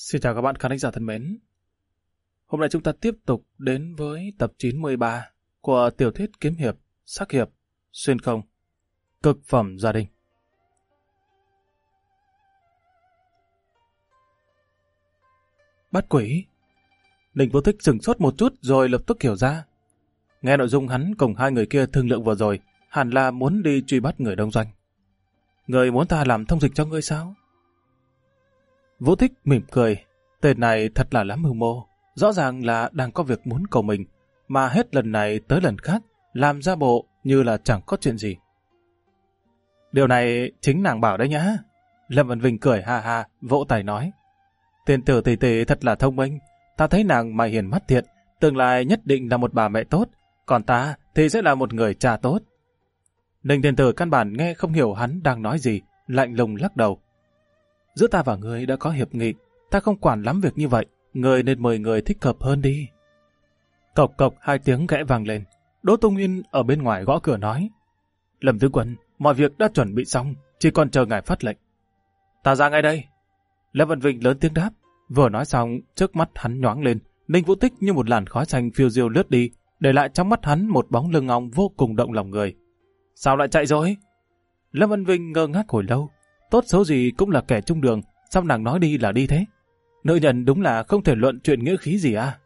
Xin chào các bạn khán giả thân mến. Hôm nay chúng ta tiếp tục đến với tập 93 của tiểu thuyết kiếm hiệp, sắc hiệp, xuyên không, cực phẩm gia đình. Bắt quỷ. Ninh Vô Thích sửng sốt một chút rồi lập tức hiểu ra. Nghe nội dung hắn cùng hai người kia thương lượng vừa rồi, hẳn là muốn đi truy bắt người đông doanh. Người muốn ta làm thông dịch cho ngươi sao? Vô Thích mỉm cười. Tên này thật là lắm mưu mô. Rõ ràng là đang có việc muốn cầu mình, mà hết lần này tới lần khác làm ra bộ như là chẳng có chuyện gì. Điều này chính nàng bảo đấy nhá. Lâm Vân Vinh cười ha ha, vỗ tay nói. Tiền tử tỷ tỷ thật là thông minh. Ta thấy nàng mày hiền mắt thiện, tương lai nhất định là một bà mẹ tốt, còn ta thì sẽ là một người cha tốt. Ninh tiền tử căn bản nghe không hiểu hắn đang nói gì, lạnh lùng lắc đầu. Giữa ta và ngươi đã có hiệp nghị, ta không quản lắm việc như vậy, ngươi nên mời người thích hợp hơn đi. Cộc cộc hai tiếng gẽ vang lên. Đỗ Tu Nguyên ở bên ngoài gõ cửa nói. Lâm tướng quân, mọi việc đã chuẩn bị xong, chỉ còn chờ ngài phát lệnh. Ta ra ngay đây. Lâm Vân Vinh lớn tiếng đáp. Vừa nói xong, trước mắt hắn nhoáng lên, Ninh Vũ Tích như một làn khói xanh phiêu diêu lướt đi, để lại trong mắt hắn một bóng lưng ong vô cùng động lòng người. Sao lại chạy rồi? Lâm Vân Vinh ngơ ngác hồi lâu. Tốt xấu gì cũng là kẻ chung đường, sao nàng nói đi là đi thế? Nữ nhân đúng là không thể luận chuyện nghĩa khí gì à?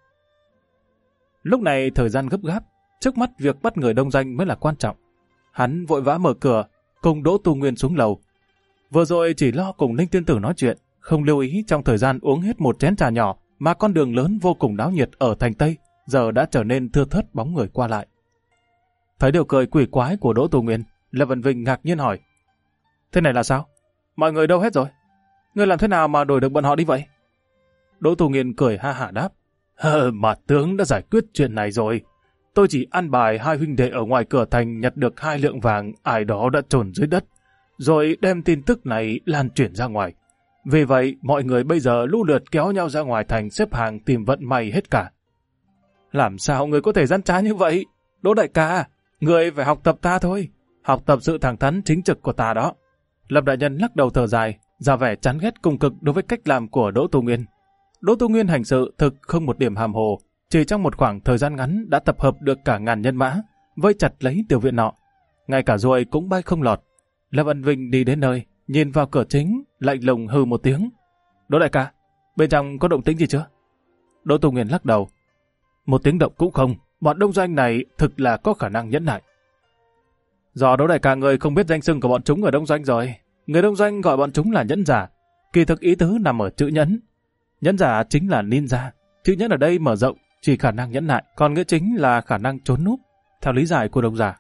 Lúc này thời gian gấp gáp, trước mắt việc bắt người đông doanh mới là quan trọng. Hắn vội vã mở cửa, cùng Đỗ Tu Nguyên xuống lầu. Vừa rồi chỉ lo cùng Ninh Tiên Tử nói chuyện, không lưu ý trong thời gian uống hết một chén trà nhỏ mà con đường lớn vô cùng náo nhiệt ở thành Tây giờ đã trở nên thưa thớt bóng người qua lại. Thấy điều cười quỷ quái của Đỗ Tu Nguyên, Lâm Vân Vinh ngạc nhiên hỏi. Thế này là sao? Mọi người đâu hết rồi? Ngươi làm thế nào mà đổi được bọn họ đi vậy? Đỗ Tu Nguyên cười ha hả đáp. Mà tướng đã giải quyết chuyện này rồi. Tôi chỉ an bài hai huynh đệ ở ngoài cửa thành nhặt được 2 lượng vàng ai đó đã chôn dưới đất, rồi đem tin tức này lan truyền ra ngoài. Vì vậy, mọi người bây giờ lũ lượt kéo nhau ra ngoài thành xếp hàng tìm vận may hết cả. Làm sao người có thể gian trá như vậy? Đỗ đại ca, người phải học tập ta thôi. Học tập sự thẳng thắn chính trực của ta đó. Lâm đại nhân lắc đầu thở dài, ra vẻ chán ghét cùng cực đối với cách làm của Đỗ Tu Nguyên. Đỗ Tu Nguyên hành sự thực không một điểm hàm hồ, chỉ trong một khoảng thời gian ngắn đã tập hợp được cả ngàn nhân mã, vây chặt lấy tiểu viện nọ. Ngay cả ruồi cũng bay không lọt. Lâm Ân Vinh đi đến nơi, nhìn vào cửa chính, lạnh lùng hừ một tiếng. Đỗ đại ca, bên trong có động tĩnh gì chưa? Đỗ Tu Nguyên lắc đầu. Một tiếng động cũng không, bọn đông doanh này thực là có khả năng nhẫn nại. Do Đỗ đại ca người không biết danh xưng của bọn chúng ở đông doanh rồi. Người đông doanh gọi bọn chúng là nhẫn giả. Kỳ thực ý tứ nằm ở chữ nhẫn. Nhẫn giả chính là ninja. Chữ nhẫn ở đây mở rộng, chỉ khả năng nhẫn nại, còn nghĩa chính là khả năng trốn núp, theo lý giải của đông giả.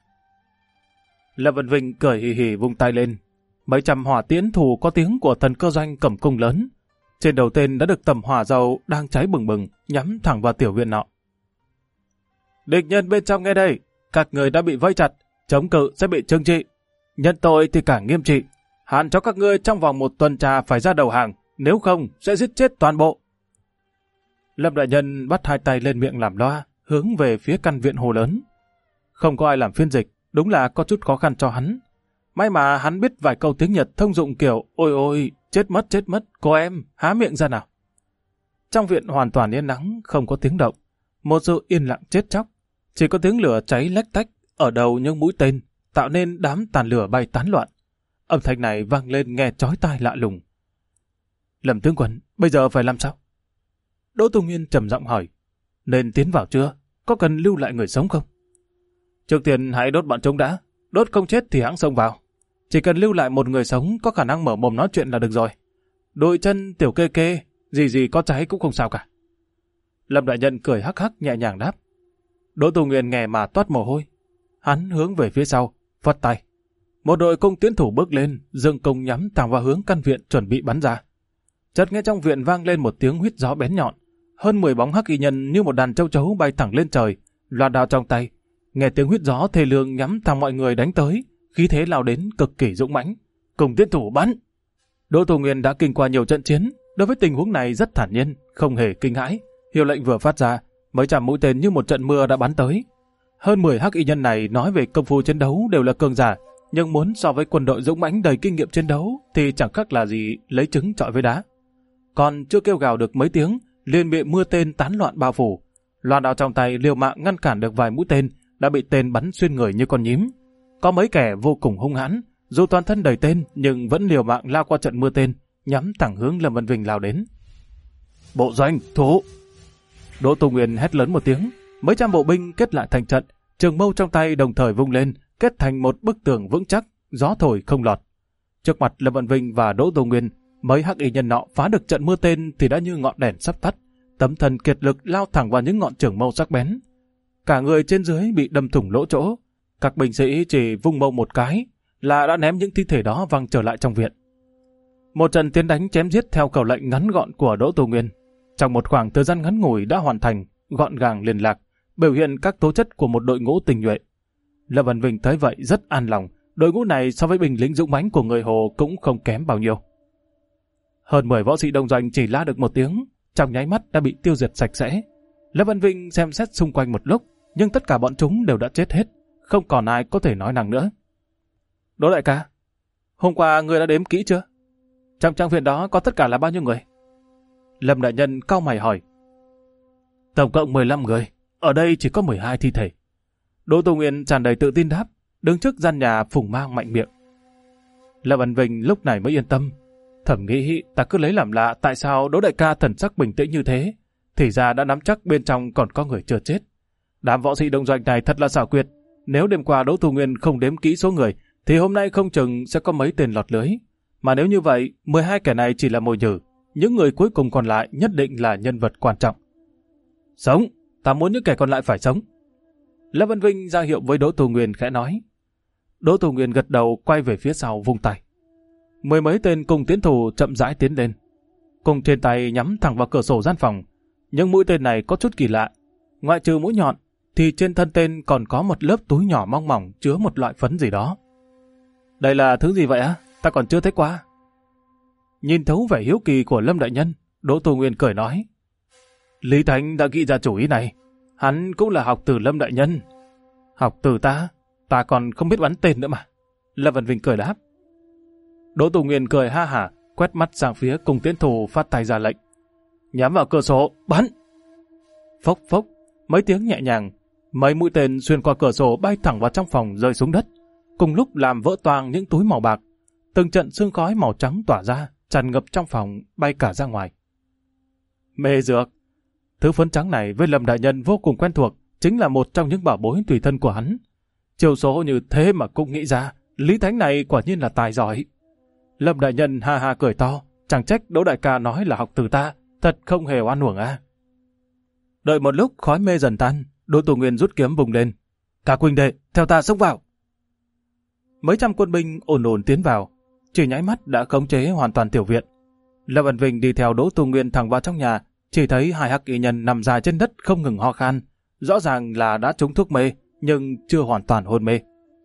Lâm Vân Vinh cười hì hì vung tay lên. Mấy trăm hỏa tiễn thủ có tiếng của thần cơ doanh cầm cung lớn. Trên đầu tên đã được tầm hỏa dầu đang cháy bừng bừng, nhắm thẳng vào tiểu viện nọ. Địch nhân bên trong nghe đây, các người đã bị vây chặt, chống cự sẽ bị trừng trị. Nhận tội thì càng nghiêm trị. Hạn cho các ngươi trong vòng 1 tuần trà phải ra đầu hàng, nếu không sẽ giết chết toàn bộ. Lâm đại nhân bắt 2 tay lên miệng làm loa, hướng về phía căn viện hồ lớn. Không có ai làm phiên dịch, đúng là có chút khó khăn cho hắn. May mà hắn biết vài câu tiếng Nhật thông dụng kiểu ôi ôi, chết mất, cô em, há miệng ra nào. Trong viện hoàn toàn yên lặng, không có tiếng động. Một sự yên lặng chết chóc, chỉ có tiếng lửa cháy lách tách ở đầu những mũi tên, tạo nên đám tàn lửa bay tán loạn. Âm thanh này vang lên nghe chói tai lạ lùng. Lâm tướng quân, bây giờ phải làm sao? Đỗ Tu Nguyên trầm giọng hỏi. Nên tiến vào chưa? Có cần lưu lại người sống không? Trước tiên hãy đốt bọn chúng đã. Đốt không chết thì hãng xông vào. Chỉ cần lưu lại một người sống có khả năng mở mồm nói chuyện là được rồi. Đôi chân tiểu kê kê, gì có cháy cũng không sao cả. Lâm đại nhân cười hắc hắc nhẹ nhàng đáp. Đỗ Tu Nguyên nghe mà toát mồ hôi. Hắn hướng về phía sau, phất tay. Một đội cung tiến thủ bước lên, dương cung nhắm thẳng vào hướng căn viện chuẩn bị bắn ra. Chợt nghe trong viện vang lên một tiếng huýt gió bén nhọn. Hơn 10 bóng hắc y nhân như một đàn châu chấu bay thẳng lên trời, loạt đao trong tay. Nghe tiếng huýt gió thê lương nhắm thẳng mọi người đánh tới, khí thế lao đến cực kỳ dũng mãnh. Cùng tiến thủ bắn. Đỗ Tu Nguyên đã kinh qua nhiều trận chiến, đối với tình huống này rất thản nhiên, không hề kinh hãi. Hiệu lệnh vừa phát ra, mấy trăm mũi tên như một trận mưa đã bắn tới. Hơn 10 hắc y nhân này nói về công phu chiến đấu đều là cường giả, nhưng muốn so với quân đội dũng mãnh đầy kinh nghiệm chiến đấu thì chẳng khác là gì lấy trứng chọi với đá. còn chưa kêu gào được mấy tiếng, liền bị mưa tên tán loạn bao phủ. Loan đao trong tay liều mạng ngăn cản được vài mũi tên, đã bị tên bắn xuyên người như con nhím. Có mấy kẻ vô cùng hung hãn, dù toàn thân đầy tên nhưng vẫn liều mạng lao qua trận mưa tên, nhắm thẳng hướng Lâm Vân Vinh lao đến. Bộ doanh, thủ! Đỗ Tu Nguyên hét lớn một tiếng, mấy trăm bộ binh kết lại thành trận, trường mâu trong tay đồng thời vung lên, kết thành một bức tường vững chắc, gió thổi không lọt. Trước mặt Lâm Vân Vinh và Đỗ Tu Nguyên, mấy hắc y nhân nọ phá được trận mưa tên thì đã như ngọn đèn sắp tắt, tấm thân kiệt lực lao thẳng vào những ngọn trường mâu sắc bén. Cả người trên dưới bị đâm thủng lỗ chỗ, các binh sĩ chỉ vung mâu một cái là đã ném những thi thể đó văng trở lại trong viện. Một trận tiến đánh chém giết theo khẩu lệnh ngắn gọn của Đỗ Tu Nguyên, trong một khoảng thời gian ngắn ngủi đã hoàn thành, gọn gàng liền lạc, biểu hiện các tố chất của một đội ngũ tinh nhuệ. Lâm Vân Vinh thấy vậy rất an lòng, đội ngũ này so với binh lính dũng mãnh của người Hồ cũng không kém bao nhiêu. Hơn 10 võ sĩ đông doanh chỉ la được một tiếng, trong nháy mắt đã bị tiêu diệt sạch sẽ. Lâm Vân Vinh xem xét xung quanh một lúc, nhưng tất cả bọn chúng đều đã chết hết, không còn ai có thể nói năng nữa. Đỗ đại ca, hôm qua người đã đếm kỹ chưa? Trong trang viện đó có tất cả là bao nhiêu người? Lâm đại nhân cau mày hỏi. Tổng cộng 15 người, ở đây chỉ có 12 thi thể. Đỗ Tu Nguyên tràn đầy tự tin đáp, đứng trước gian nhà phùng mang mạnh miệng. Lâm Vân Vinh lúc này mới yên tâm, thầm nghĩ ta cứ lấy làm lạ tại sao Đỗ đại ca thần sắc bình tĩnh như thế, thì ra đã nắm chắc bên trong còn có người chưa chết. Đám võ sĩ đông doanh này thật là xảo quyệt, nếu đêm qua Đỗ Tu Nguyên không đếm kỹ số người, thì hôm nay không chừng sẽ có mấy tên lọt lưới. Mà nếu như vậy, 12 kẻ này chỉ là mồi nhử, những người cuối cùng còn lại nhất định là nhân vật quan trọng. Sống, ta muốn những kẻ còn lại phải sống. Lâm Vân Vinh ra hiệu với Đỗ Tu Nguyên khẽ nói. Đỗ Tu Nguyên gật đầu quay về phía sau vung tay. 10 mấy tên cùng tiến thủ chậm rãi tiến lên. Cùng trên tay nhắm thẳng vào cửa sổ gian phòng. Nhưng mũi tên này có chút kỳ lạ. Ngoại trừ mũi nhọn, thì trên thân tên còn có một lớp túi nhỏ mong mỏng chứa một loại phấn gì đó. Đây là thứ gì vậy á? Ta còn chưa thấy qua. Nhìn thấu vẻ hiếu kỳ của Lâm đại nhân, Đỗ Tu Nguyên cười nói. Lý Thánh đã nghĩ ra chủ ý này. Hắn cũng là học từ Lâm đại nhân. Học từ ta còn không biết bắn tên nữa mà. Lâm Vân Vinh cười đáp. Đỗ Tu Nguyên cười ha hả, quét mắt sang phía cùng tiến thủ phát tay ra lệnh. Nhắm vào cửa sổ, bắn! Phốc phốc, mấy tiếng nhẹ nhàng, mấy mũi tên xuyên qua cửa sổ bay thẳng vào trong phòng rơi xuống đất, cùng lúc làm vỡ toang những túi màu bạc. Từng trận sương khói màu trắng tỏa ra, tràn ngập trong phòng, bay cả ra ngoài. Mê dược. Thứ phấn trắng này với Lâm đại nhân vô cùng quen thuộc, chính là một trong những bảo bối tùy thân của hắn. Chiều số như thế mà cũng nghĩ ra, Lý Thánh này quả nhiên là tài giỏi. Lâm đại nhân ha ha cười to, chẳng trách Đỗ đại ca nói là học từ ta, thật không hề oan uổng à. Đợi một lúc khói mê dần tan, Đỗ Tu Nguyên rút kiếm vùng lên. Cả huynh đệ, theo ta xông vào. Mấy trăm quân binh ồn ồn tiến vào, chỉ nháy mắt đã khống chế hoàn toàn tiểu viện. Lâm Vân Vinh đi theo Đỗ Tu Nguyên thẳng vào trong nhà, chỉ thấy hai hắc y nhân nằm dài trên đất không ngừng ho khan, rõ ràng là đã trúng thuốc mê, nhưng chưa hoàn toàn hôn mê.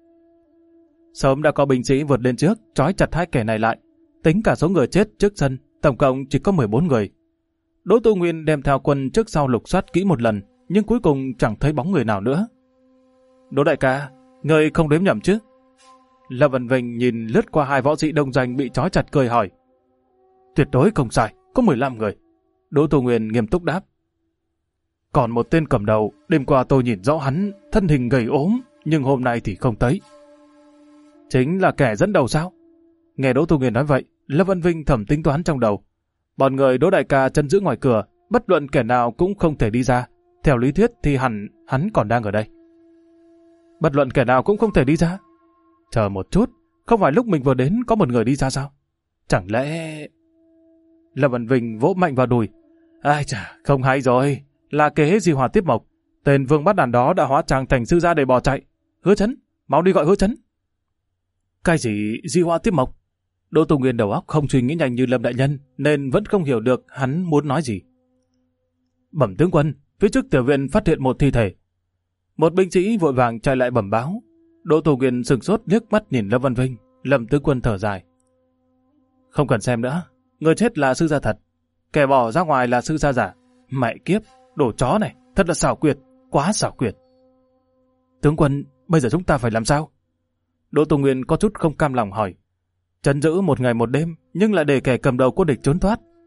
Sớm đã có binh sĩ vượt lên trước, trói chặt hai kẻ này lại. Tính cả số người chết trước sân, tổng cộng chỉ có 14 người. Đỗ Tu Nguyên đem theo quân trước sau lục soát kỹ một lần, nhưng cuối cùng chẳng thấy bóng người nào nữa. Đỗ đại ca, người không đếm nhầm chứ? Lâm Vân Vinh nhìn lướt qua hai võ sĩ đông doanh bị trói chặt cười hỏi. Tuyệt đối không sai, có 15 người. Đỗ Tu Nguyên nghiêm túc đáp. Còn một tên cầm đầu, đêm qua tôi nhìn rõ hắn, thân hình gầy ốm, nhưng hôm nay thì không thấy. Chính là kẻ dẫn đầu sao? Nghe Đỗ Tu Nguyên nói vậy, Lâm Vân Vinh thầm tính toán trong đầu. Bọn người Đỗ đại ca chân giữ ngoài cửa, bất luận kẻ nào cũng không thể đi ra. Theo lý thuyết thì hắn còn đang ở đây. Bất luận kẻ nào cũng không thể đi ra. Chờ một chút, không phải lúc mình vừa đến có một người đi ra sao? Chẳng lẽ... Lâm Vân Vinh vỗ mạnh vào đùi. Ai chà, không hay rồi. Là kế Di Hòa Tiếp Mộc. Tên vương bắt đàn đó đã hóa trang thành sư gia để bỏ chạy. Hứa Chấn, mau đi gọi Hứa Chấn. Cái gì Di Hòa Tiếp Mộc? Đỗ Tu Nguyên đầu óc không suy nghĩ nhanh như Lâm đại nhân, nên vẫn không hiểu được hắn muốn nói gì. Bẩm tướng quân, phía trước tiểu viện phát hiện một thi thể. Một binh sĩ vội vàng chạy lại bẩm báo. Đỗ Tu Nguyên sửng sốt liếc mắt nhìn Lâm Vân Vinh. Lâm tướng quân thở dài. Không cần xem nữa, người chết là sư gia thật, kẻ bỏ ra ngoài là sư gia giả. Mẹ kiếp, đồ chó này, thật là xảo quyệt, quá xảo quyệt. Tướng quân, bây giờ chúng ta phải làm sao? Đỗ Tu Nguyên có chút không cam lòng hỏi. Trấn giữ một ngày một đêm, nhưng lại để kẻ cầm đầu quân địch trốn thoát,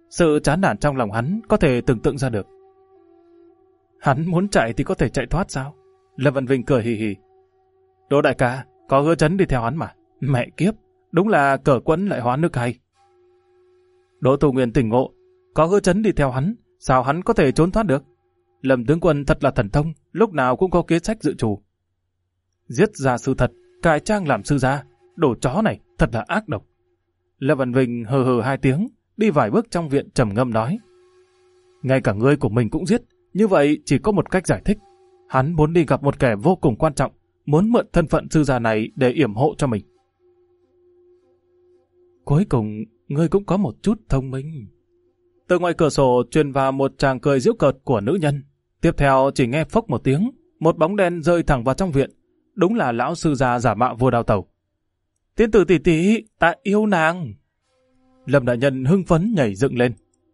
Sự chán nản trong lòng hắn có thể tưởng tượng ra được. Hắn muốn chạy thì có thể chạy thoát sao? Lâm Văn Vinh cười hì hì. Đỗ đại ca, có Hứa Chấn đi theo hắn mà. Mẹ kiếp, đúng là cờ quẫn lại hóa nước hay. Đỗ Tu Nguyên tỉnh ngộ, có Hứa Chấn đi theo hắn, sao hắn có thể trốn thoát được? Lâm tướng quân thật là thần thông, lúc nào cũng có kế sách dự trù. Giết gia sư thật, cải trang làm sư gia, đồ chó này thật là ác độc. Lâm Văn Vinh hừ hừ 2 tiếng, đi vài bước trong viện trầm ngâm nói. Ngay cả ngươi của mình cũng giết, như vậy chỉ có một cách giải thích. Hắn muốn đi gặp một kẻ vô cùng quan trọng, muốn mượn thân phận sư gia này để yểm hộ cho mình. Cuối cùng, ngươi cũng có một chút thông minh. Từ ngoài cửa sổ truyền vào một tràng cười giễu cợt của nữ nhân. Tiếp theo chỉ nghe phốc một tiếng, một bóng đen rơi thẳng vào trong viện. Đúng là lão sư gia giả mạo vua đào tẩu. Tiên tử tỷ tỷ, ta yêu nàng. Lâm đại nhân hưng phấn nhảy dựng lên.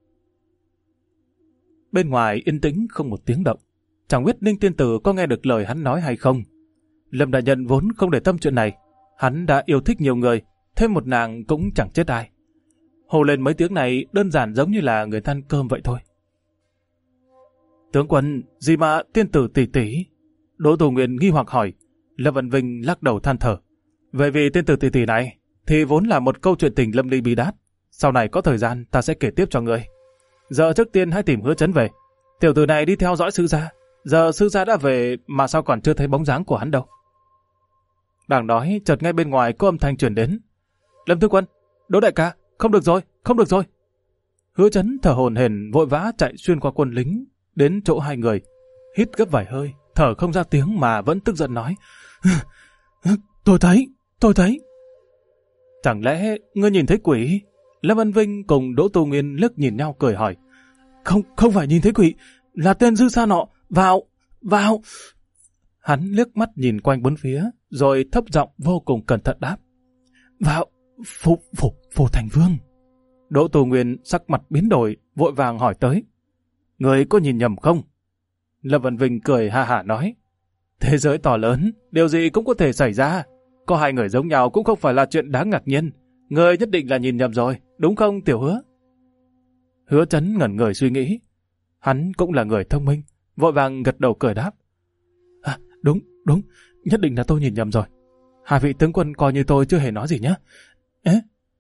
Bên ngoài yên tĩnh không một tiếng động. Chẳng biết Ninh tiên tử có nghe được lời hắn nói hay không. Lâm đại nhân vốn không để tâm chuyện này. Hắn đã yêu thích nhiều người, thêm một nàng cũng chẳng chết ai. Hô lên mấy tiếng này đơn giản giống như là người ta ăn cơm vậy thôi. Tướng quân, gì mà tiên tử tỷ tỷ? Đỗ Tu Nguyên nghi hoặc hỏi. Lâm Văn Vinh lắc đầu than thở. Về vì tiên tử tỷ tỷ này, thì vốn là một câu chuyện tình lâm ly bi đát. Sau này có thời gian ta sẽ kể tiếp cho ngươi. Giờ trước tiên hãy tìm Hứa Chấn về. Tiểu tử này đi theo dõi sư gia. Giờ sư gia đã về mà sao còn chưa thấy bóng dáng của hắn đâu. Đang nói, chợt ngay bên ngoài có âm thanh truyền đến. Lâm tướng quân, Đỗ đại ca, không được rồi, không được rồi. Hứa Chấn thở hổn hển vội vã chạy xuyên qua quân lính đến chỗ hai người, hít gấp vài hơi, thở không ra tiếng mà vẫn tức giận nói. Tôi thấy. Chẳng lẽ ngươi nhìn thấy quỷ? Lâm Văn Vinh cùng Đỗ Tu Nguyên liếc nhìn nhau cười hỏi. Không phải nhìn thấy quỷ, là tên dư sa nọ, vào. Hắn liếc mắt nhìn quanh bốn phía, rồi thấp giọng vô cùng cẩn thận đáp. Vào, phủ thành vương. Đỗ Tu Nguyên sắc mặt biến đổi, vội vàng hỏi tới. Người có nhìn nhầm không? Lâm Văn Vinh cười ha hả nói. Thế giới to lớn, điều gì cũng có thể xảy ra. Có hai người giống nhau cũng không phải là chuyện đáng ngạc nhiên. Người nhất định là nhìn nhầm rồi, đúng không Tiểu Hứa? Hứa Chấn ngẩn người suy nghĩ. Hắn cũng là người thông minh, vội vàng gật đầu cười đáp. Đúng, nhất định là tôi nhìn nhầm rồi. Hai vị tướng quân coi như tôi chưa hề nói gì nhé. Ế,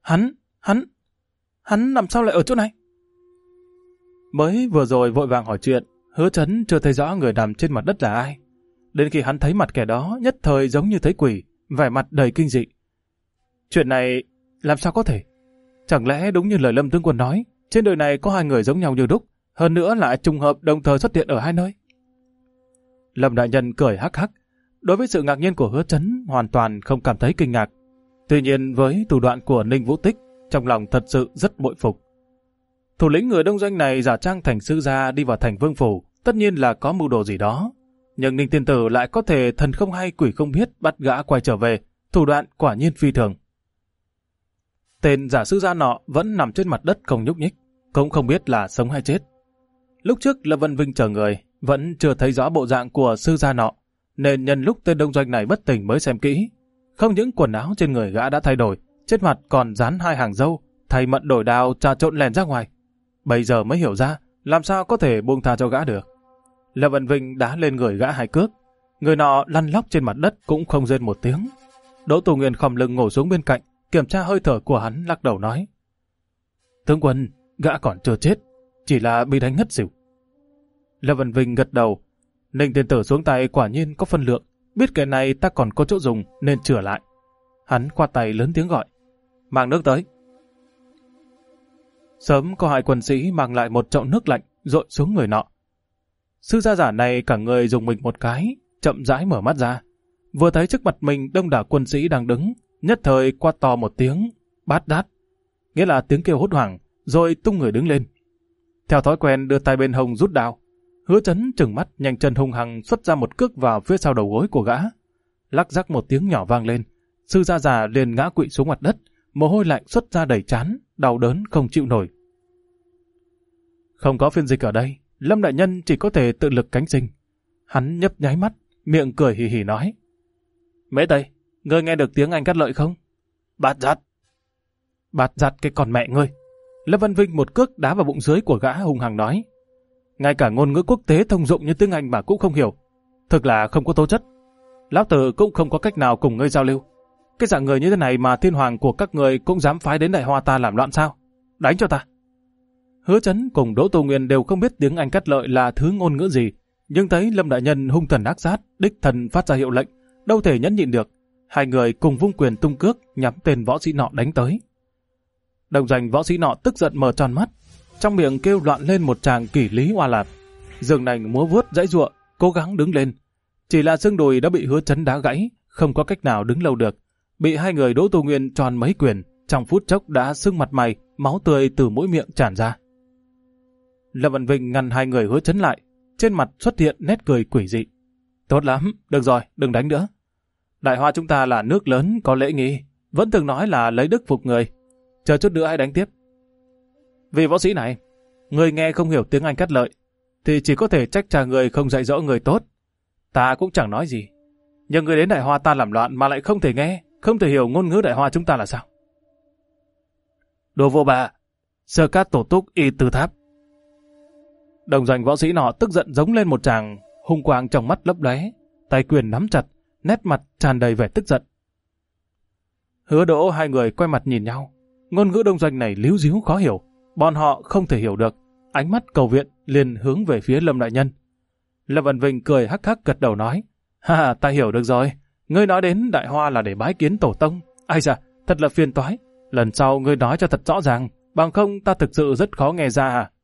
hắn làm sao lại ở chỗ này? Mới vừa rồi vội vàng hỏi chuyện, Hứa Chấn chưa thấy rõ người nằm trên mặt đất là ai. Đến khi hắn thấy mặt kẻ đó, nhất thời giống như thấy quỷ, vẻ mặt đầy kinh dị. Chuyện này làm sao có thể? Chẳng lẽ đúng như lời Lâm tướng quân nói, trên đời này có hai người giống nhau như đúc, hơn nữa lại trùng hợp đồng thời xuất hiện ở hai nơi? Lâm đại nhân cười hắc hắc, đối với sự ngạc nhiên của Hứa Chấn hoàn toàn không cảm thấy kinh ngạc. Tuy nhiên với thủ đoạn của Ninh Vũ Tích, trong lòng thật sự rất bội phục. Thủ lĩnh người đông doanh này giả trang thành sư gia đi vào thành vương phủ, tất nhiên là có mưu đồ gì đó. Nhưng Ninh tiên tử lại có thể thần không hay quỷ không biết bắt gã quay trở về, thủ đoạn quả nhiên phi thường. Tên giả sư gia nọ vẫn nằm trên mặt đất không nhúc nhích, cũng không biết là sống hay chết. Lúc trước Lâm Văn Vinh chờ người, vẫn chưa thấy rõ bộ dạng của sư gia nọ, nên nhân lúc tên đông doanh này bất tỉnh mới xem kỹ. Không những quần áo trên người gã đã thay đổi, trên mặt còn dán 2 hàng râu, thầy mận đổi đao trà trộn lèn ra ngoài. Bây giờ mới hiểu ra, làm sao có thể buông tha cho gã được. Lâm Văn Vinh đá lên người gã 2 cước, người nọ lăn lóc trên mặt đất cũng không rên một tiếng. Đỗ Tu Nguyên khom lưng ngồi xuống bên cạnh, kiểm tra hơi thở của hắn, lắc đầu nói. Tướng quân, gã còn chưa chết, chỉ là bị đánh ngất xỉu. Lâm Văn Vinh gật đầu. Ninh tiên tử xuống tay quả nhiên có phân lượng, biết cái này ta còn có chỗ dùng nên chữa lại. Hắn khoát tay lớn tiếng gọi. Mang nước tới. Sớm có 2 quân sĩ mang lại một chậu nước lạnh dội xuống người nọ. Sư gia giả này cả người dùng mình một cái, chậm rãi mở mắt ra. Vừa thấy trước mặt mình đông đảo quân sĩ đang đứng, nhất thời quát to một tiếng, bát đát. Nghĩa là tiếng kêu hốt hoảng, rồi tung người đứng lên. Theo thói quen đưa tay bên hông rút đao. Hứa Chấn trừng mắt nhanh chân hung hăng xuất ra một cước vào phía sau đầu gối của gã. Lắc rắc một tiếng nhỏ vang lên. Sư gia già liền ngã quỵ xuống mặt đất, mồ hôi lạnh xuất ra đầy trán, đau đớn không chịu nổi. Không có phiên dịch ở đây, Lâm đại nhân chỉ có thể tự lực cánh sinh. Hắn nhấp nháy mắt, miệng cười hì hì nói. Mễ Tây, ngươi nghe được tiếng Anh cắt lợi không? Bạt giặt. Bạt giặt cái con mẹ ngươi. Lâm Văn Vinh một cước đá vào bụng dưới của gã, hung hăng nói: ngay cả ngôn ngữ quốc tế thông dụng như tiếng Anh mà cũng không hiểu, thực là không có tố chất. Lão tử cũng không có cách nào cùng ngươi giao lưu. Cái dạng người như thế này mà thiên hoàng của các người cũng dám phái đến Đại Hoa ta làm loạn sao? Đánh cho ta! Hứa Chấn cùng Đỗ Tu Nguyên đều không biết tiếng Anh Cát Lợi là thứ ngôn ngữ gì, nhưng thấy Lâm đại nhân hung thần ác sát, đích thần phát ra hiệu lệnh, đâu thể nhẫn nhịn được. Hai người cùng vung quyền tung cước nhắm tên võ sĩ nọ đánh tới. Đồng Doanh võ sĩ nọ tức giận mở tròn mắt, trong miệng kêu loạn lên một tràng kỷ lý oa lạt, giường nành múa vuốt giãy giụa, cố gắng đứng lên. Chỉ là xương đùi đã bị Hứa Chấn đá gãy, không có cách nào đứng lâu được. Bị hai người Đỗ Tu Nguyên tròn mấy quyền, trong phút chốc đã sưng mặt mày, máu tươi từ mũi miệng tràn ra. Lâm Văn Vinh ngăn hai người Hứa Chấn lại, trên mặt xuất hiện nét cười quỷ dị. Tốt lắm, được rồi, đừng đánh nữa. Đại Hoa chúng ta là nước lớn có lễ nghi, vẫn thường nói là lấy đức phục người. Chờ chút nữa hãy đánh tiếp. Vì võ sĩ này, người nghe không hiểu tiếng Anh Cát Lợi, thì chỉ có thể trách cha người không dạy dỗ người tốt. Ta cũng chẳng nói gì. Nhưng người đến Đại Hoa ta làm loạn mà lại không thể nghe, không thể hiểu ngôn ngữ Đại Hoa chúng ta là sao? Đồ vô bà, sơ cát tổ túc y tư tháp. Đồng Doanh võ sĩ nọ tức giận giống lên một tràng, hung quang trong mắt lấp lóe, tay quyền nắm chặt, nét mặt tràn đầy vẻ tức giận. Hứa Đỗ hai người quay mặt nhìn nhau, ngôn ngữ Đông Doanh này líu díu khó hiểu, bọn họ không thể hiểu được, ánh mắt cầu viện liền hướng về phía Lâm đại nhân. Lâm Văn Vinh cười hắc hắc gật đầu nói: ha, ta hiểu được rồi, ngươi nói đến Đại Hoa là để bái kiến tổ tông. Ai da, thật là phiền toái, lần sau ngươi nói cho thật rõ ràng, bằng không ta thực sự rất khó nghe ra à.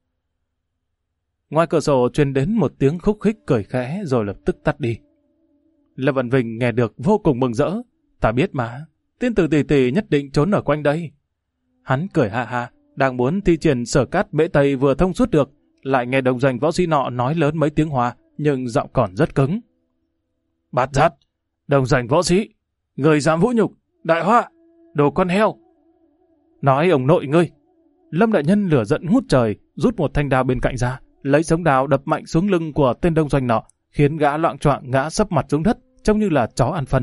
Ngoài cửa sổ truyền đến một tiếng khúc khích cười khẽ rồi lập tức tắt đi. Lâm Văn Vinh nghe được vô cùng mừng rỡ. Ta biết mà, tiên tử tỷ tỷ nhất định trốn ở quanh đây. Hắn cười ha ha, đang muốn thi triển sở cát bể Tây vừa thông suốt được, lại nghe Đồng Doanh võ sĩ nọ nói lớn mấy tiếng Hoa, nhưng giọng còn rất cứng. Bát Giác, Đồng Doanh võ sĩ, người dám vũ nhục Đại Hoa, đồ con heo. Nói ông nội ngươi. Lâm đại nhân lửa giận ngút trời, rút một thanh đao bên cạnh ra, lấy sống đao đập mạnh xuống lưng của tên Đông Doanh nọ, khiến gã loạng choạng ngã sấp mặt xuống đất, trông như là chó ăn phân.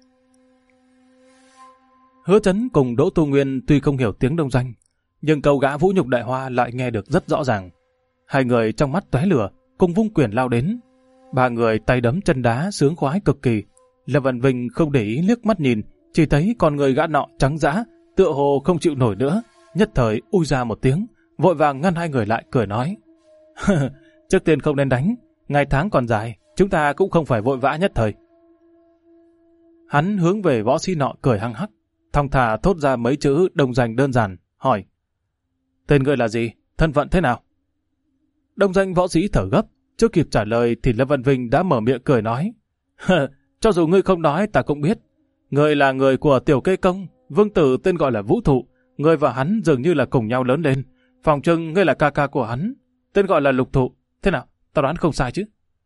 Hứa Chấn cùng Đỗ Tu Nguyên tuy không hiểu tiếng Đông Doanh, nhưng câu gã vũ nhục Đại Hoa lại nghe được rất rõ ràng. Hai người trong mắt tóe lửa, cùng vung quyền lao đến. Ba người tay đấm chân đá sướng khoái cực kỳ. Lâm Văn Vinh không để ý liếc mắt nhìn, chỉ thấy con người gã nọ trắng dã, tựa hồ không chịu nổi nữa, nhất thời ui ra một tiếng, vội vàng ngăn hai người lại, cười nói: trước tiên không nên đánh, ngày tháng còn dài, chúng ta cũng không phải vội vã nhất thời. Hắn hướng về võ sĩ nọ cười hăng hắc, thong thả thốt ra mấy chữ Đông Doanh đơn giản, hỏi: tên ngươi là gì, thân phận thế nào? Đông Doanh võ sĩ thở gấp, chưa kịp trả lời thì Lâm Văn Vinh đã mở miệng cười nói: cho dù ngươi không nói ta cũng biết, ngươi là người của Tiểu Kê Công, vương tử tên gọi là Vũ Thụ, ngươi và hắn dường như là cùng nhau lớn lên, phòng trưng ngươi là ca ca của hắn, tên gọi là Lục Thụ, thế nào, ta đoán không sai chứ?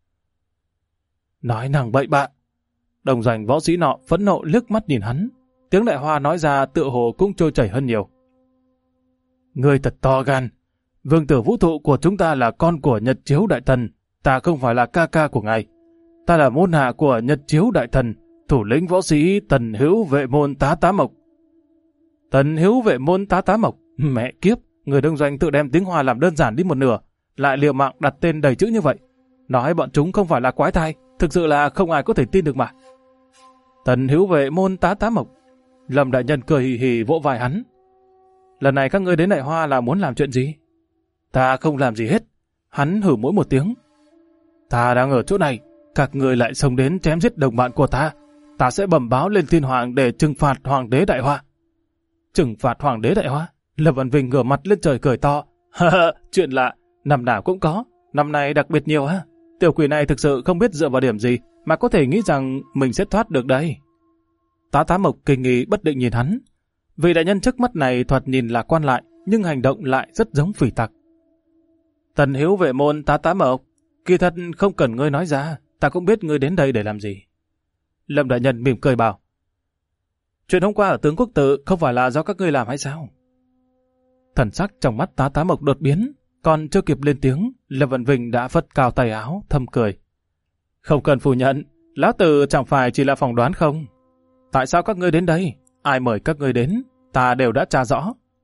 Nói năng bậy bạ. Đồng Doanh võ sĩ nọ phẫn nộ liếc mắt nhìn hắn, tiếng Đại Hoa nói ra tựa hồ cũng trôi chảy hơn nhiều. Ngươi thật to gan, vương tử Vũ Thụ của chúng ta là con của Nhật Chiếu Đại Thần, ta không phải là ca ca của ngài. Ta là môn hạ của Nhật Chiếu Đại Thần, thủ lĩnh võ sĩ Tần Hữu Vệ Môn Tá Tá Mộc. Tần Hữu Vệ Môn Tá Tá Mộc, mẹ kiếp, người Đông Doanh tự đem tiếng Hoa làm đơn giản đi một nửa, lại liều mạng đặt tên đầy chữ như vậy. Nói bọn chúng không phải là quái thai, thực sự là không ai có thể tin được mà. Tần Hữu Vệ Môn Tá Tá Mộc. Lâm đại nhân cười hì hì vỗ vai hắn. Lần này các ngươi đến Đại Hoa là muốn làm chuyện gì? Ta không làm gì hết. Hắn hử mỗi một tiếng. Ta đang ở chỗ này, các ngươi lại xông đến chém giết đồng bạn của ta. Ta sẽ bẩm báo lên Thiên Hoàng để trừng phạt Hoàng đế Đại Hoa. Trừng phạt Hoàng đế Đại Hoa? Lâm Văn Vinh ngửa mặt lên trời cười to. Chuyện lạ, năm nào cũng có, năm nay đặc biệt nhiều ha. Tiểu quỷ này thực sự không biết dựa vào điểm gì mà có thể nghĩ rằng mình sẽ thoát được đây. Tá Tá Mộc kinh nghi bất định nhìn hắn. Vị đại nhân trước mắt này thoạt nhìn là quan lại, nhưng hành động lại rất giống phỉ tặc. Tần Hữu Vệ Môn Tá Tá Mộc, kỳ thật không cần ngươi nói ra, ta cũng biết ngươi đến đây để làm gì. Lâm đại nhân mỉm cười bảo: chuyện hôm qua ở Tướng Quốc Tự không phải là do các ngươi làm hay sao? Thần sắc trong mắt Tá Tá Mộc đột biến, còn chưa kịp lên tiếng, Lâm Văn Vinh đã phất cao tay áo, thầm cười. Không cần phủ nhận, lão tử chẳng phải chỉ là phỏng đoán không? Tại sao các ngươi đến đây? Ai mời các ngươi đến? Ta đều đã tra rõ.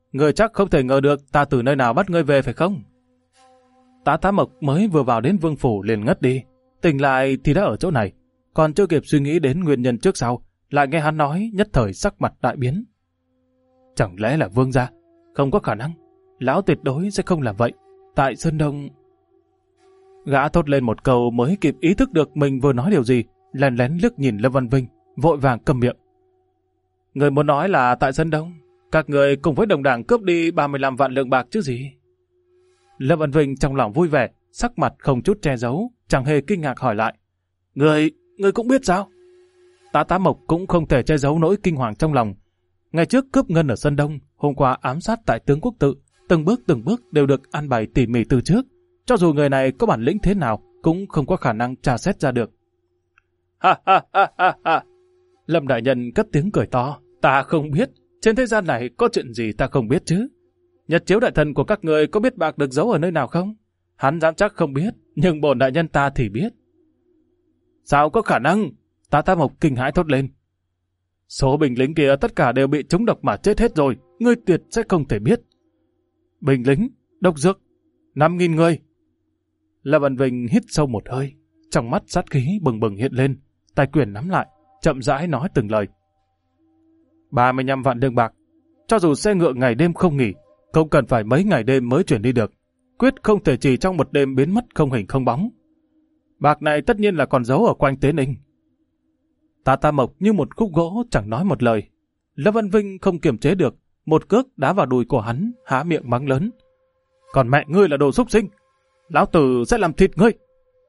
Ngươi chắc không thể ngờ được ta từ nơi nào bắt ngươi về phải không? Tá Tá Mộc mới vừa vào đến vương phủ liền ngất đi. Tỉnh lại thì đã ở chỗ này. Còn chưa kịp suy nghĩ đến nguyên nhân trước sau, lại nghe hắn nói, nhất thời sắc mặt đại biến. Chẳng lẽ là Vương gia? Không có khả năng. Lão tuyệt đối sẽ không làm vậy. Tại Sơn Đông... Gã thốt lên một câu mới kịp ý thức được mình vừa nói điều gì, lén lén liếc nhìn Lâm Văn Vinh, vội vàng câm miệng. Người muốn nói là tại Sơn Đông, các người cùng với đồng đảng cướp đi 35 vạn lượng bạc chứ gì? Lâm Văn Vinh trong lòng vui vẻ, sắc mặt không chút che giấu, chẳng hề kinh ngạc hỏi lại. Người cũng biết sao? Tá Tá Mộc cũng không thể che giấu nỗi kinh hoàng trong lòng. Ngày trước cướp ngân ở Sơn Đông, hôm qua ám sát tại Tướng Quốc Tự, từng bước đều được an bài tỉ mỉ từ trước. Cho dù người này có bản lĩnh thế nào, cũng không có khả năng tra xét ra được. Ha ha ha ha ha! Lâm đại nhân cất tiếng cười to. Ta không biết, trên thế gian này có chuyện gì ta không biết chứ? Nhật chiếu đại thần của các người có biết bạc được giấu ở nơi nào không? Hắn dám chắc không biết, nhưng bổn đại nhân ta thì biết. Sao có khả năng? Tá Tá Mộc kinh hãi thốt lên. Số binh lính kia tất cả đều bị trúng độc mà chết hết rồi, ngươi tuyệt sẽ không thể biết. Binh lính, độc dược, 5.000 người. Lâm Văn Vinh hít sâu một hơi, trong mắt sát khí bừng bừng hiện lên, tay quyền nắm lại, chậm rãi nói từng lời. 35 vạn lượng bạc, cho dù xe ngựa ngày đêm không nghỉ, cũng cần phải mấy ngày đêm mới chuyển đi được, quyết không thể chỉ trong một đêm biến mất không hình không bóng. Bạc này tất nhiên là còn giấu ở quanh Tế Ninh. Tá Tá Mộc như một khúc gỗ chẳng nói một lời. Lâm Văn Vinh không kiềm chế được, một cước đá vào đùi của hắn, há miệng mắng lớn. Còn mẹ ngươi là đồ súc sinh, lão tử sẽ làm thịt ngươi.